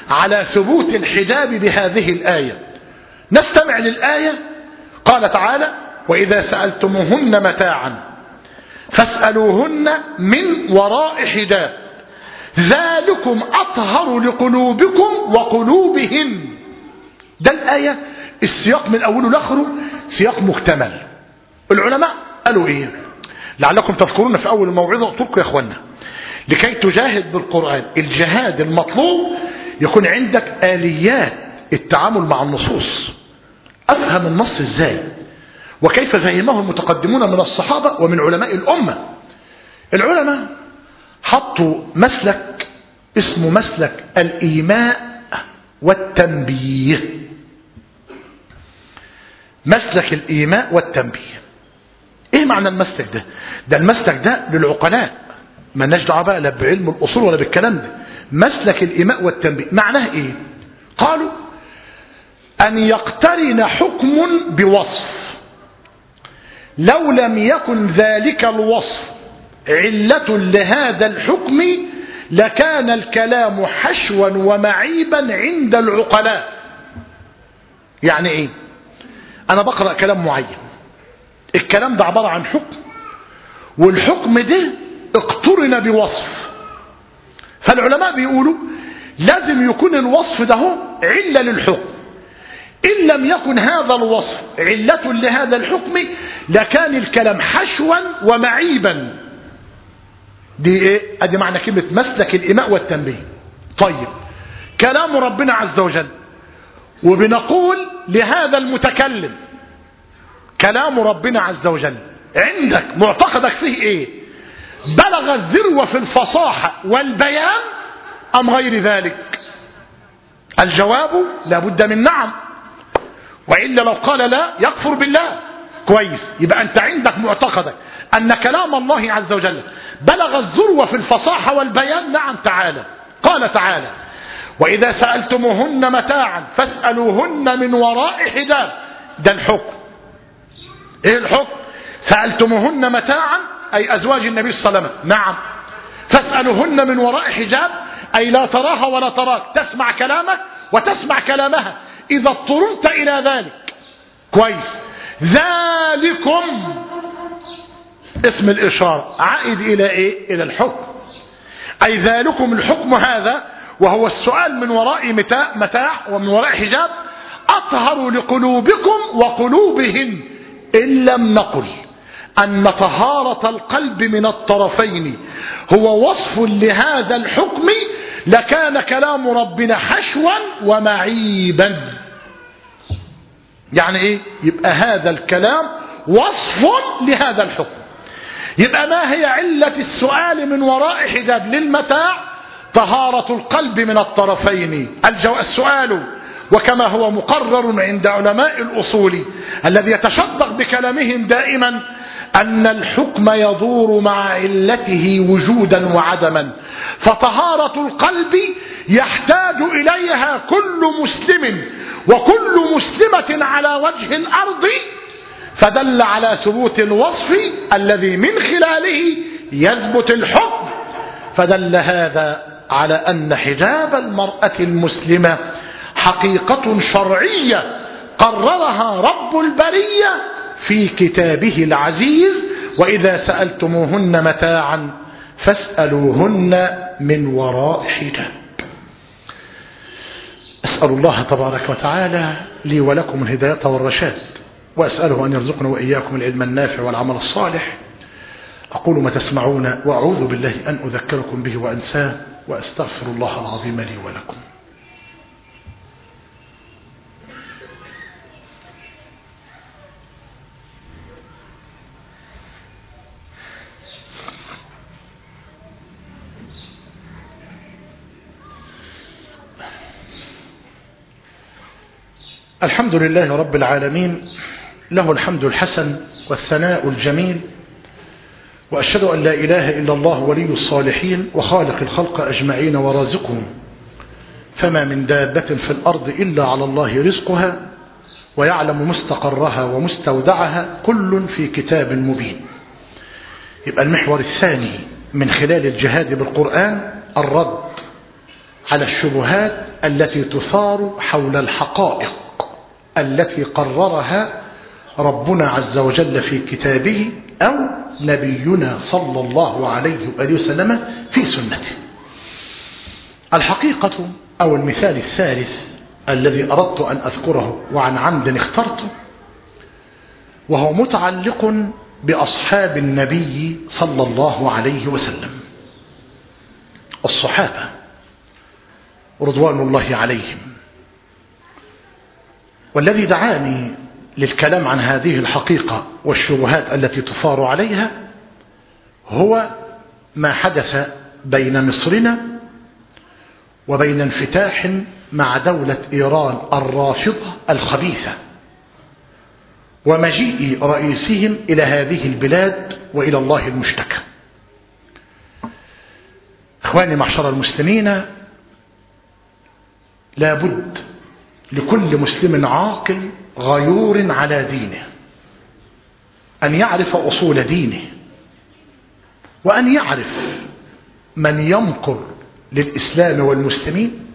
على ثبوت الحجاب بهذه الآية. نستمع للآية. قال تعالى: وإذا سألتموهن متاعا فاسألوهن من وراء حجاب ذلكم أطهر لقلوبكم وقلوبهن. ده الآية السياق من أوله لآخره سياق مكتمل. العلماء قالوا إيه؟ لعلكم تذكرون في أول الموعظة قلت لكم يا أخوانا لكي تجاهد بالقرآن الجهاد المطلوب يكون عندك آليات التعامل مع النصوص. أفهم النص إزاي وكيف فهمه المتقدمون من الصحابة ومن علماء الأمة. العلماء حطوا مسلك اسمه مسلك الإيماء والتنبيه. مسلك الإيماء والتنبيه. ايه معنى المسلك ده؟ ده المسلك ده للعقلاء ما لناش دعوه بقى لا بعلم الأصول ولا بالكلام ده. مسلك الإيماء والتنبيه معناه ايه؟ قالوا أن يقترن حكم بوصف لو لم يكن ذلك الوصف علة لهذا الحكم لكان الكلام حشوا ومعيبا عند العقلاء. يعني ايه؟ انا بقرأ كلام معين، الكلام ده عبارة عن حكم والحكم ده اقترن بوصف، فالعلماء بيقولوا لازم يكون الوصف ده علة للحكم. إن لم يكن هذا الوصف علة لهذا الحكم لكان الكلام حشوا ومعيبا. دي ايه؟ ادي معنى كلمة مسلك الإيماء والتنبيه. طيب كلام ربنا عز وجل وبنقول لهذا المتكلم كلام ربنا عز وجل عندك معتقدك فيه ايه؟ بلغ الذروة في الفصاحة والبيان ام غير ذلك؟ الجواب لابد من نعم، وإلا لو قال لا يكفر بالله. كويس، يبقى أنت عندك معتقدك أن كلام الله عز وجل بلغ الذروة في الفصاحة والبيان. نعم تعالى. قال تعالى: وإذا سألتموهن متاعا فاسألوهن من وراء حجاب. ده الحكم. إيه الحكم؟ سألتموهن متاعا أي أزواج النبي صلى الله عليه وسلم. نعم. فاسألوهن من وراء حجاب أي لا تراها ولا تراك، تسمع كلامك وتسمع كلامها إذا اضطررت إلى ذلك. كويس. ذلكم اسم الإشارة عائد إلى إيه؟ إلى الحكم. أي ذلكم الحكم هذا وهو السؤال من وراء متاع ومن وراء حجاب أطهر لقلوبكم وقلوبهم. إن لم نقل أن طهارة القلب من الطرفين هو وصف لهذا الحكم لكان كلام ربنا حشوا ومعيبا. يعني ايه؟ يبقى هذا الكلام وصف لهذا الحكم. يبقى ما هي علة السؤال من وراء حجاب للمتاع؟ طهارة القلب من الطرفين. السؤال وكما هو مقرر عند علماء الأصول الذي يتشدق بكلامهم دائما أن الحكم يدور مع علته وجودا وعدما، فطهارة القلب يحتاج إليها كل مسلم وكل مسلمة على وجه الأرض، فدل على ثبوت الوصف الذي من خلاله يثبت الحكم. فدل هذا على أن حجاب المرأة المسلمة حقيقة شرعية قررها رب البرية في كتابه العزيز: وإذا سألتموهن متاعا فاسألوهن من وراء حجاب. أسأل الله تبارك وتعالى لي ولكم الهداية والرشاد، وأسأله أن يرزقنا وإياكم العلم النافع والعمل الصالح. أقول ما تسمعون وأعوذ بالله أن أذكركم به وأنساه، وأستغفر الله العظيم لي ولكم. الحمد لله رب العالمين، له الحمد الحسن والثناء الجميل، وأشهد أن لا إله إلا الله ولي الصالحين وخالق الخلق أجمعين ورازقهم، فما من دابة في الأرض إلا على الله رزقها ويعلم مستقرها ومستودعها كل في كتاب مبين. يبقى المحور الثاني من خلال الجهاد بالقرآن الرد على الشبهات التي تثار حول الحقائق التي قررها ربنا عز وجل في كتابه أو نبينا صلى الله عليه وآله وسلم في سنته. الحقيقة أو المثال الثالث الذي أردت أن أذكره وعن عمد اخترته، وهو متعلق بأصحاب النبي صلى الله عليه وسلم. الصحابة رضوان الله عليهم. والذي دعاني للكلام عن هذه الحقيقة والشبهات التي تثار عليها هو ما حدث بين مصرنا وبين انفتاح مع دولة إيران الرافضة الخبيثة ومجيء رئيسهم إلى هذه البلاد وإلى الله المشتكى. إخواني معشر المسلمين، لابد لكل مسلم عاقل غيور على دينه أن يعرف أصول دينه، وأن يعرف من يمكر للإسلام والمسلمين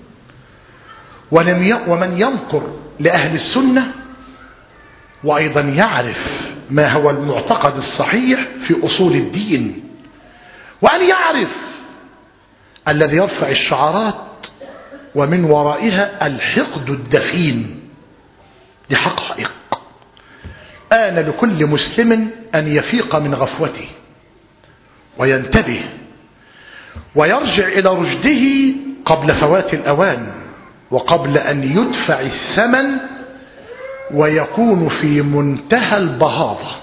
ومن يمكر لأهل السنة، وأيضا يعرف ما هو المعتقد الصحيح في أصول الدين، وأن يعرف الذي يرفع الشعارات ومن ورائها الحقد الدفين. دي حقائق. آن لكل مسلم أن يفيق من غفوته وينتبه ويرجع إلى رشده قبل فوات الأوان وقبل أن يدفع الثمن ويكون في منتهى البهاضة،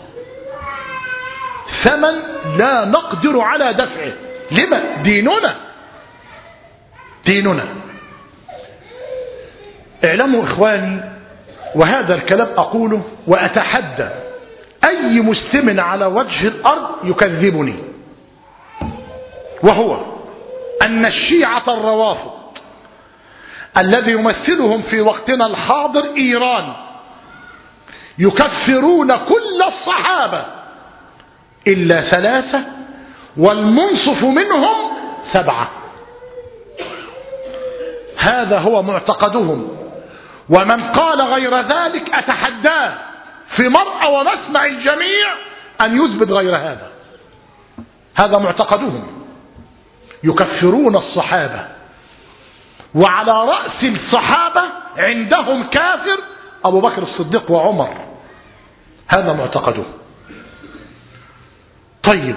ثمن لا نقدر على دفعه. لما؟ ديننا. اعلموا إخواني، وهذا الكلام أقوله وأتحدى أي مسلم على وجه الأرض يكذبني، وهو أن الشيعة الروافض الذي يمثلهم في وقتنا الحاضر إيران يكفرون كل الصحابة إلا 3 والمنصف منهم 7. هذا هو معتقدهم، ومن قال غير ذلك أتحداه في مرأى ومسمع الجميع أن يثبت غير هذا. هذا معتقدهم، يكفرون الصحابة، وعلى رأس الصحابة عندهم كافر أبو بكر الصديق وعمر. هذا معتقدهم. طيب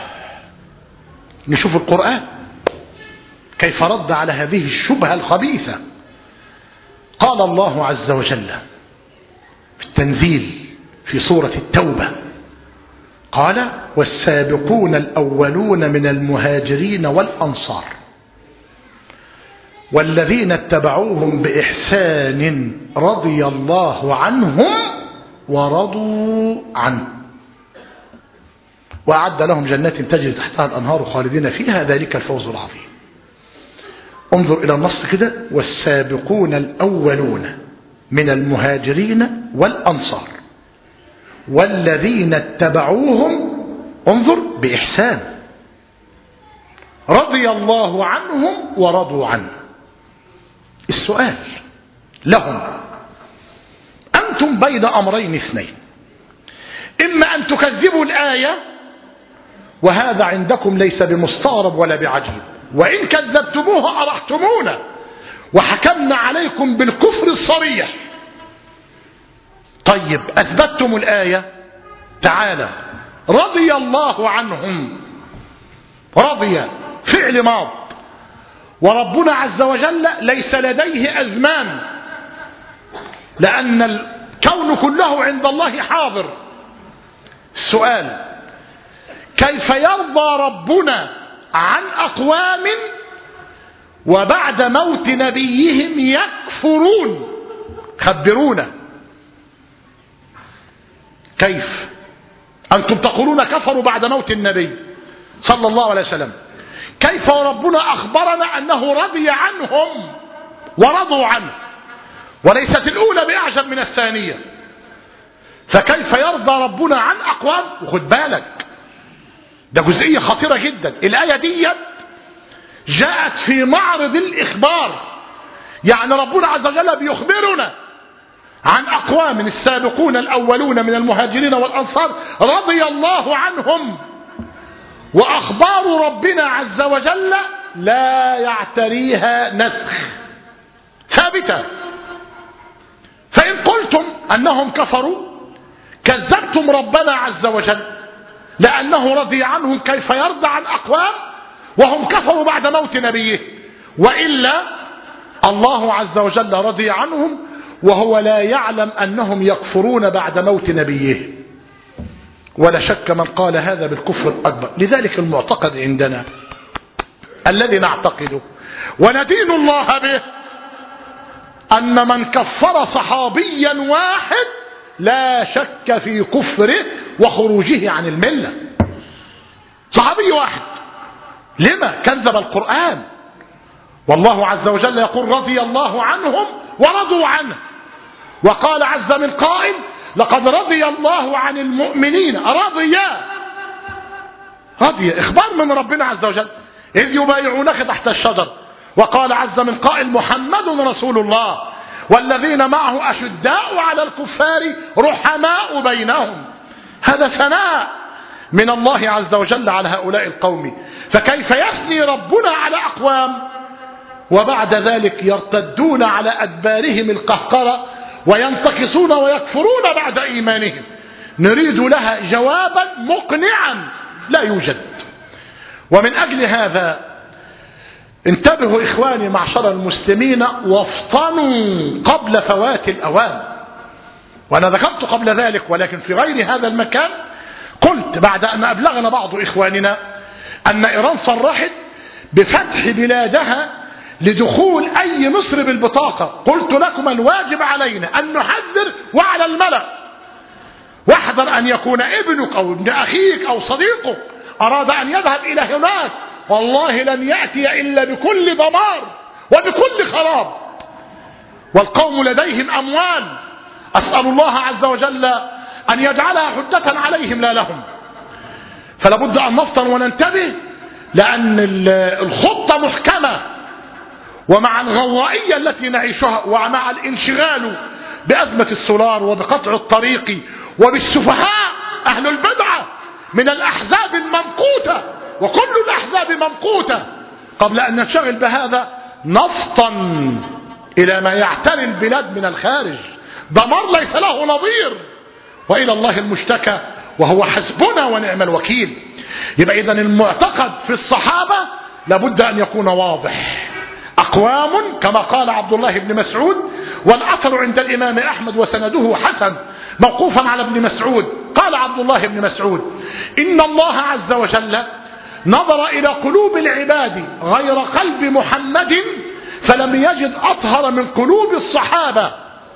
نشوف القرآن كيف رد على هذه الشبهة الخبيثة. قال الله عز وجل في التنزيل في سورة التوبة، قال: والسابقون الأولون من المهاجرين والأنصار والذين اتبعوهم بإحسان رضي الله عنهم ورضوا عنه وأعد لهم جنات تجري تحتها الأنهار خالدين فيها ذلك الفوز العظيم. انظر إلى النص كده: والسابقون الأولون من المهاجرين والأنصار والذين اتبعوهم، انظر، بإحسان رضي الله عنهم ورضوا عنه. السؤال لهم: أنتم بين أمرين اثنين، إما أن تكذبوا الآية وهذا عندكم ليس بمستغرب ولا بعجيب، وإن كذبتموها أرحتمونا وحكمنا عليكم بالكفر الصريح. طيب أثبتتم الآية، تعالى رضي الله عنهم، رضي فعل ماض، وربنا عز وجل ليس لديه أزمان، لأن الكون كله عند الله حاضر. السؤال: كيف يرضى ربنا عن أقوام وبعد موت نبيهم يكفرون؟ خبرونا كيف؟ أنتم تقولون كفروا بعد موت النبي صلى الله عليه وسلم، كيف وربنا أخبرنا أنه رضي عنهم ورضوا عنه، وليست الأولى بأعجب من الثانية؟ فكيف يرضى ربنا عن أقوام؟ وخد بالك، ده جزئية خطيرة جدا. الآية دي جاءت في معرض الإخبار، يعني ربنا عز وجل بيخبرنا عن أقوام السابقون الأولون من المهاجرين والأنصار رضي الله عنهم، وأخبار ربنا عز وجل لا يعتريها نسخ، ثابتة. فإن قلتم أنهم كفروا كذبتم ربنا عز وجل، لأنه رضي عنهم، كيف يرضى عن أقوام وهم كفروا بعد موت نبيه؟ وإلا الله عز وجل رضي عنهم وهو لا يعلم أنهم يكفرون بعد موت نبيه، ولا شك من قال هذا بالكفر الأكبر. لذلك المعتقد عندنا الذي نعتقده وندين الله به أن من كفر صحابيا واحد لا شك في كفره وخروجه عن الملة. صحابي واحد، لما؟ كذب القرآن، والله عز وجل يقول رضي الله عنهم ورضوا عنه، وقال عز من قائل لقد رضي الله عن المؤمنين رضي إخبار من ربنا عز وجل إذ يبايعونك تحت الشجر، وقال عز من قائل محمد رسول الله والذين معه أشداء على الكفار رحماء بينهم. هذا ثناء من الله عز وجل على هؤلاء القوم، فكيف يثني ربنا على أقوام وبعد ذلك يرتدون على أدبارهم القهقرة وينتقصون ويكفرون بعد إيمانهم؟ نريد لها جوابا مقنعا، لا يوجد. ومن أجل هذا انتبهوا إخواني معشر المسلمين وافطنوا قبل فوات الأوان. وأنا ذكرت قبل ذلك ولكن في غير هذا المكان، قلت بعد أن أبلغنا بعض إخواننا أن إيران صرحت بفتح بلادها لدخول أي مصري بالبطاقة، قلت لكم الواجب علينا أن نحذر وعلى الملأ، واحذر أن يكون ابنك أو ابن أخيك أو صديقك أراد أن يذهب إلى هناك، والله لن يأتي إلا بكل دمار وبكل خراب، والقوم لديهم أموال، أسأل الله عز وجل أن يجعلها حجة عليهم لا لهم. فلا بد أن نفطن وننتبه، لأن الخطة محكمة، ومع الغوائية التي نعيشها ومع الانشغال بأزمة السولار وبقطع الطريق وبالسفهاء أهل البدعة من الأحزاب الممقوتة، وكل الأحزاب ممقوتة، قبل أن ننشغل بهذا نفطن إلى ما يعتري البلاد من الخارج، دمار ليس له نظير، وإلى الله المشتكى وهو حسبنا ونعم الوكيل. يبقى إذن المعتقد في الصحابة لابد أن يكون واضح. أقوام كما قال عبد الله بن مسعود، والأثر عند الإمام أحمد وسنده حسن موقوفا على ابن مسعود، قال عبد الله بن مسعود إن الله عز وجل نظر إلى قلوب العباد غير قلب محمد فلم يجد أطهر من قلوب الصحابة،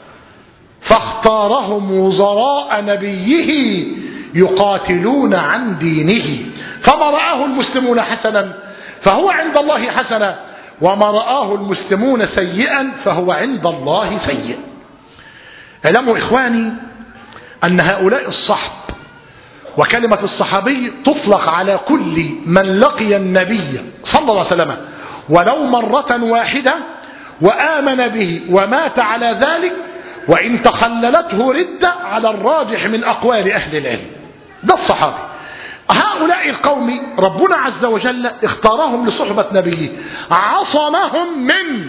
فاختارهم وزراء نبيه يقاتلون عن دينه، فما رآه المسلمون حسنا فهو عند الله حسنا، وما رآه المسلمون سيئا فهو عند الله سيء. اعلموا إخواني أن هؤلاء الصحب، وكلمة الصحابي تطلق على كل من لقي النبي صلى الله عليه وسلم ولو مرة واحدة وآمن به ومات على ذلك، وإن تخللته ردة على الراجح من أقوال أهل العلم، ده الصحابي. هؤلاء القوم ربنا عز وجل اختارهم لصحبة نبيه، عصمهم من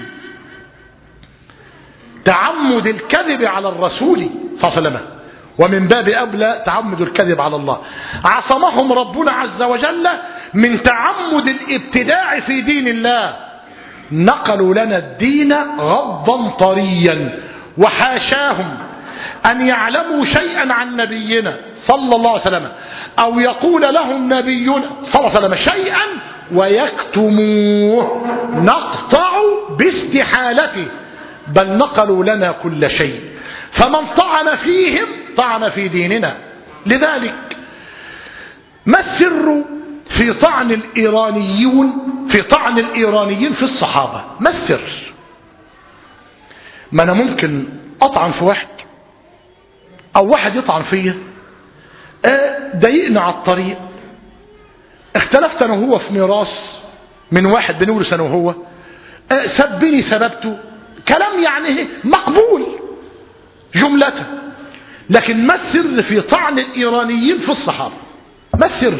تعمد الكذب على الرسول صلى الله عليه وسلم، ومن باب أولى تعمد الكذب على الله. عصمهم ربنا عز وجل من تعمد الابتداع في دين الله، نقلوا لنا الدين غضا طريا، وحاشاهم أن يعلموا شيئا عن نبينا صلى الله عليه وسلم، أو يقول لهم نبينا صلى الله عليه وسلم شيئا ويكتموه، نقطع باستحالته، بل نقلوا لنا كل شيء، فمن طعن فيهم طعن في ديننا. لذلك ما السر في طعن الإيرانيين في الصحابة؟ ما السر؟ ما أنا ممكن أطعن في واحد أو واحد يطعن فيا، ضايقنا على الطريق، اختلفت أنا وهو في ميراث من واحد بنقول سنة وهو سبني سببته، كلام يعني مقبول جملة. لكن ما السر في طعن الإيرانيين في الصحابة؟ ما السر؟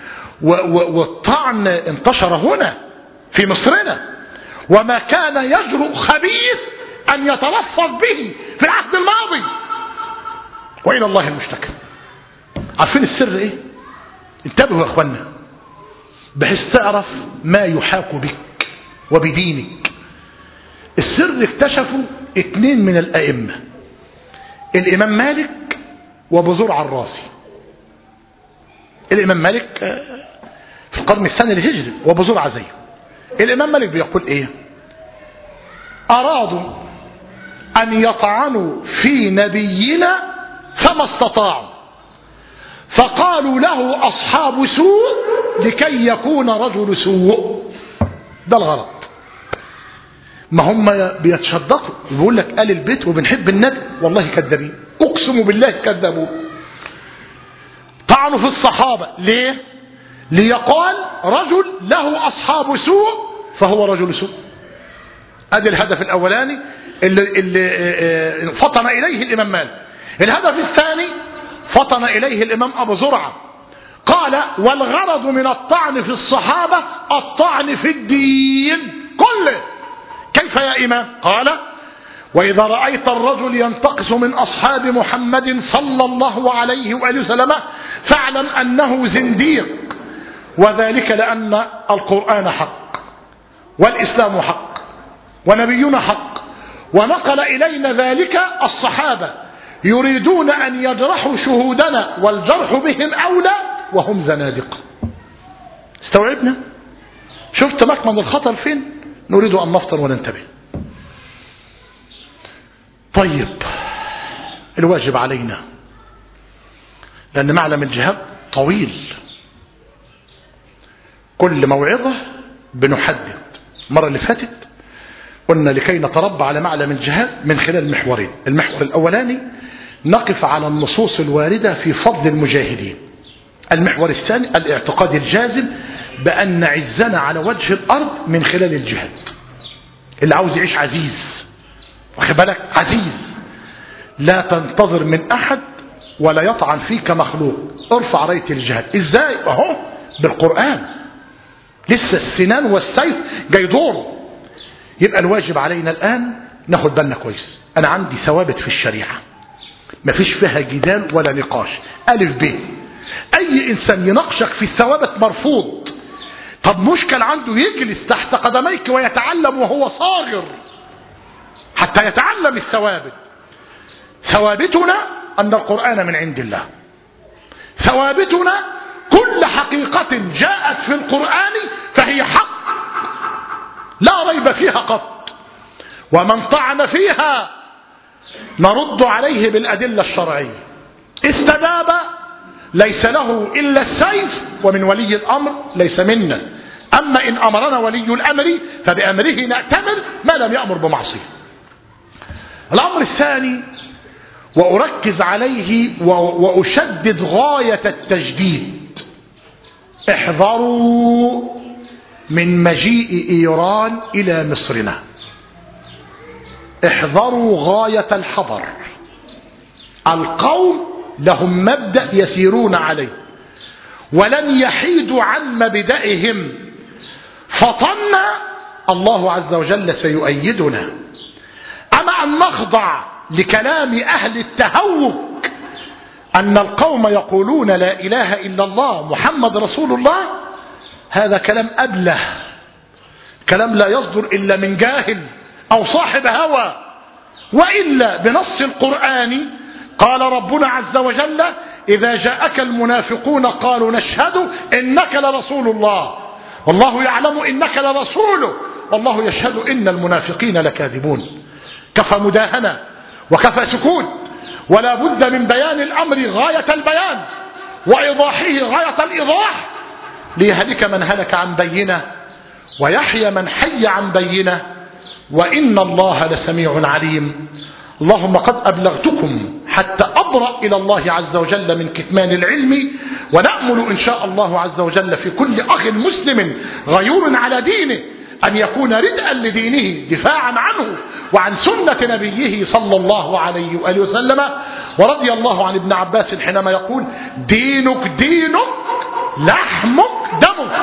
والطعن انتشر هنا في مصرنا، وما كان يجرؤ خبيث أن يتلفظ به في العهد الماضي، وإلى الله المشتكى. عارفين السر ايه؟ انتبهوا يا اخوانا بحيث تعرف ما يحاك بك وبدينك. السر اكتشفوا 2 من الأئمة، الإمام مالك وأبو زرعة الرازي. الإمام مالك في القرن الثاني الهجري وأبو زرعة زيه. الإمام مالك بيقول ايه؟ أرادوا أن يطعنوا في نبينا فما استطاعوا، فقالوا له أصحاب سوء لكي يكون رجل سوء. ده الغرض. ما هم بيتشدقوا ويقول لك آل البيت وبنحب النبي، والله كذابين، أقسم بالله كذبوا. طعنوا في الصحابة ليه؟ ليقال رجل له أصحاب سوء فهو رجل سوء. ادي الهدف الأولاني اللي فطن إليه الإمام مالك. الهدف الثاني فطن إليه الإمام أبو زرعة، قال والغرض من الطعن في الصحابة الطعن في الدين كله. كيف يا إمام؟ قال وإذا رأيت الرجل ينتقص من أصحاب محمد صلى الله عليه وآله وسلم فاعلم أنه زنديق، وذلك لأن القرآن حق والإسلام حق ونبينا حق، ونقل إلينا ذلك الصحابة يريدون أن يجرحوا شهودنا والجرح بهم أولى وهم زنادقة. استوعبنا؟ شفت مكمن الخطر فين؟ نريد أن نفطر وننتبه. طيب الواجب علينا، لأن معلم الجهاد طويل، كل موعظة بنحدد. المرة اللي فاتت قلنا لكي نتربى على معلم الجهاد من خلال محورين. المحور الأولاني نقف على النصوص الواردة في فضل المجاهدين. المحور الثاني الاعتقاد الجازم بأن عزنا على وجه الأرض من خلال الجهاد. اللي عاوز يعيش عزيز، واخد بالك، عزيز، لا تنتظر من أحد ولا يطعن فيك مخلوق. ارفع راية الجهاد. ازاي؟ اهو بالقرآن، لسه السنان والسيف جاي دور. يبقى الواجب علينا الآن ناخد بالنا كويس. أنا عندي ثوابت في الشريعة مفيش فيها جدال ولا نقاش، ألف ب. أي إنسان يناقشك في الثوابت مرفوض. طب مشكل عنده يجلس تحت قدميك ويتعلم وهو صاغر حتى يتعلم الثوابت. ثوابتنا أن القرآن من عند الله. ثوابتنا كل حقيقة جاءت في القرآن فهي حق لا ريب فيها قط، ومن طعن فيها نرد عليه بالأدلة الشرعية. استداب ليس له إلا السيف، ومن ولي الأمر ليس منا. أما إن أمرنا ولي الأمر فبأمره نأتمر ما لم يأمر بمعصية. الأمر الثاني وأركز عليه وأشدد غاية التجديد، احذروا من مجيء إيران إلى مصرنا. احذروا غاية الحذر. القوم لهم مبدأ يسيرون عليه ولن يحيدوا عن مبدئهم، فطنا الله عز وجل سيؤيدنا. أما أن نخضع لكلام أهل التهوك أن القوم يقولون لا إله إلا الله محمد رسول الله، هذا كلام أبله، كلام لا يصدر إلا من جاهل أو صاحب هوى. وإلا بنص القرآن قال ربنا عز وجل إذا جاءك المنافقون قالوا نشهد إنك لرسول الله والله يعلم إنك لرسوله والله يشهد إن المنافقين لكاذبون. كفى مداهنة وكفى سكوت، ولا بد من بيان الأمر غاية البيان وإيضاحه غاية الإيضاح، ليهلك من هلك عن بينه ويحيى من حي عن بينه، وإن الله لسميع عليم. اللهم قد أبلغتكم حتى أبرأ إلى الله عز وجل من كتمان العلم ونأمل إن شاء الله عز وجل في كل أخ مسلم غيور على دينه أن يكون ردءا لدينه دفاعا عنه وعن سنة نبيه صلى الله عليه وآله وسلم. ورضي الله عن ابن عباس حينما يقول دينك دينك لحمك دمك،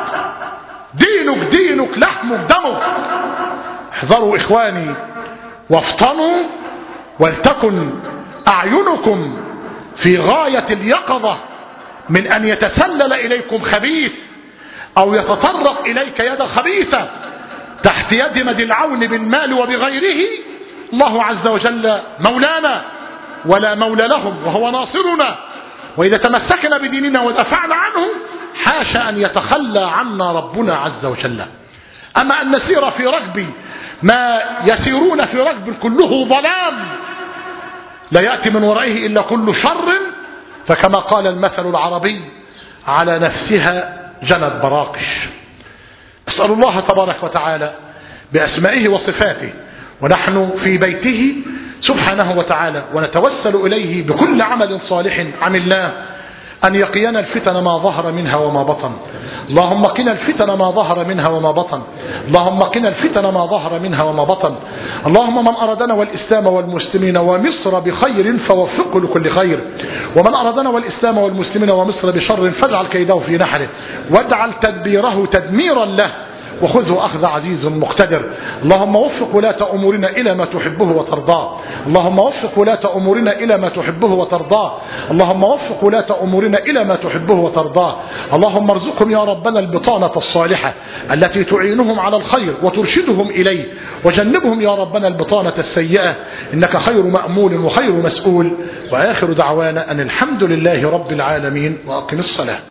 دينك دينك لحمك دمك. احذروا إخواني وافطنوا ولتكن أعينكم في غاية اليقظة من أن يتسلل إليكم خبيث أو يتطرق إليك يد خبيثة تحت يد مد العون بالمال وبغيره. الله عز وجل مولانا ولا مولى لهم وهو ناصرنا، وإذا تمسكنا بديننا ودفعنا عنه حاشا أن يتخلى عنا ربنا عز وجل. أما أن نسير في ركب ما يسيرون في ركب كله ظلام لا يأتي من ورائه إلا كل شر، فكما قال المثل العربي على نفسها جنت براقش. أسأل الله تبارك وتعالى بأسمائه وصفاته ونحن في بيته سبحانه وتعالى ونتوسل إليه بكل عمل صالح عملناه أن يقينا الفتن ما ظهر منها وما بطن. اللهم قنا الفتن ما ظهر منها وما بطن، اللهم قنا الفتن ما ظهر منها وما بطن. اللهم من أرادنا والإسلام والمسلمين ومصر بخير فوفقه لكل خير، ومن أرادنا والإسلام والمسلمين ومصر بشر فاجعل كيده في نحره واجعل تدبيره تدميرا له وخذه أخذ عزيز مقتدر. اللهم وفق ولاة أمورنا إلى ما تحبه وترضاه، اللهم وفق ولاة أمورنا إلى ما تحبه وترضاه، اللهم وفق ولاة أمورنا إلى ما تحبه وترضاه. اللهم ارزقهم يا ربنا البطانة الصالحة التي تعينهم على الخير وترشدهم إليه، وجنبهم يا ربنا البطانة السيئة إنك خير مأمول وخير مسؤول. وآخر دعوانا أن الحمد لله رب العالمين وأقم الصلاة.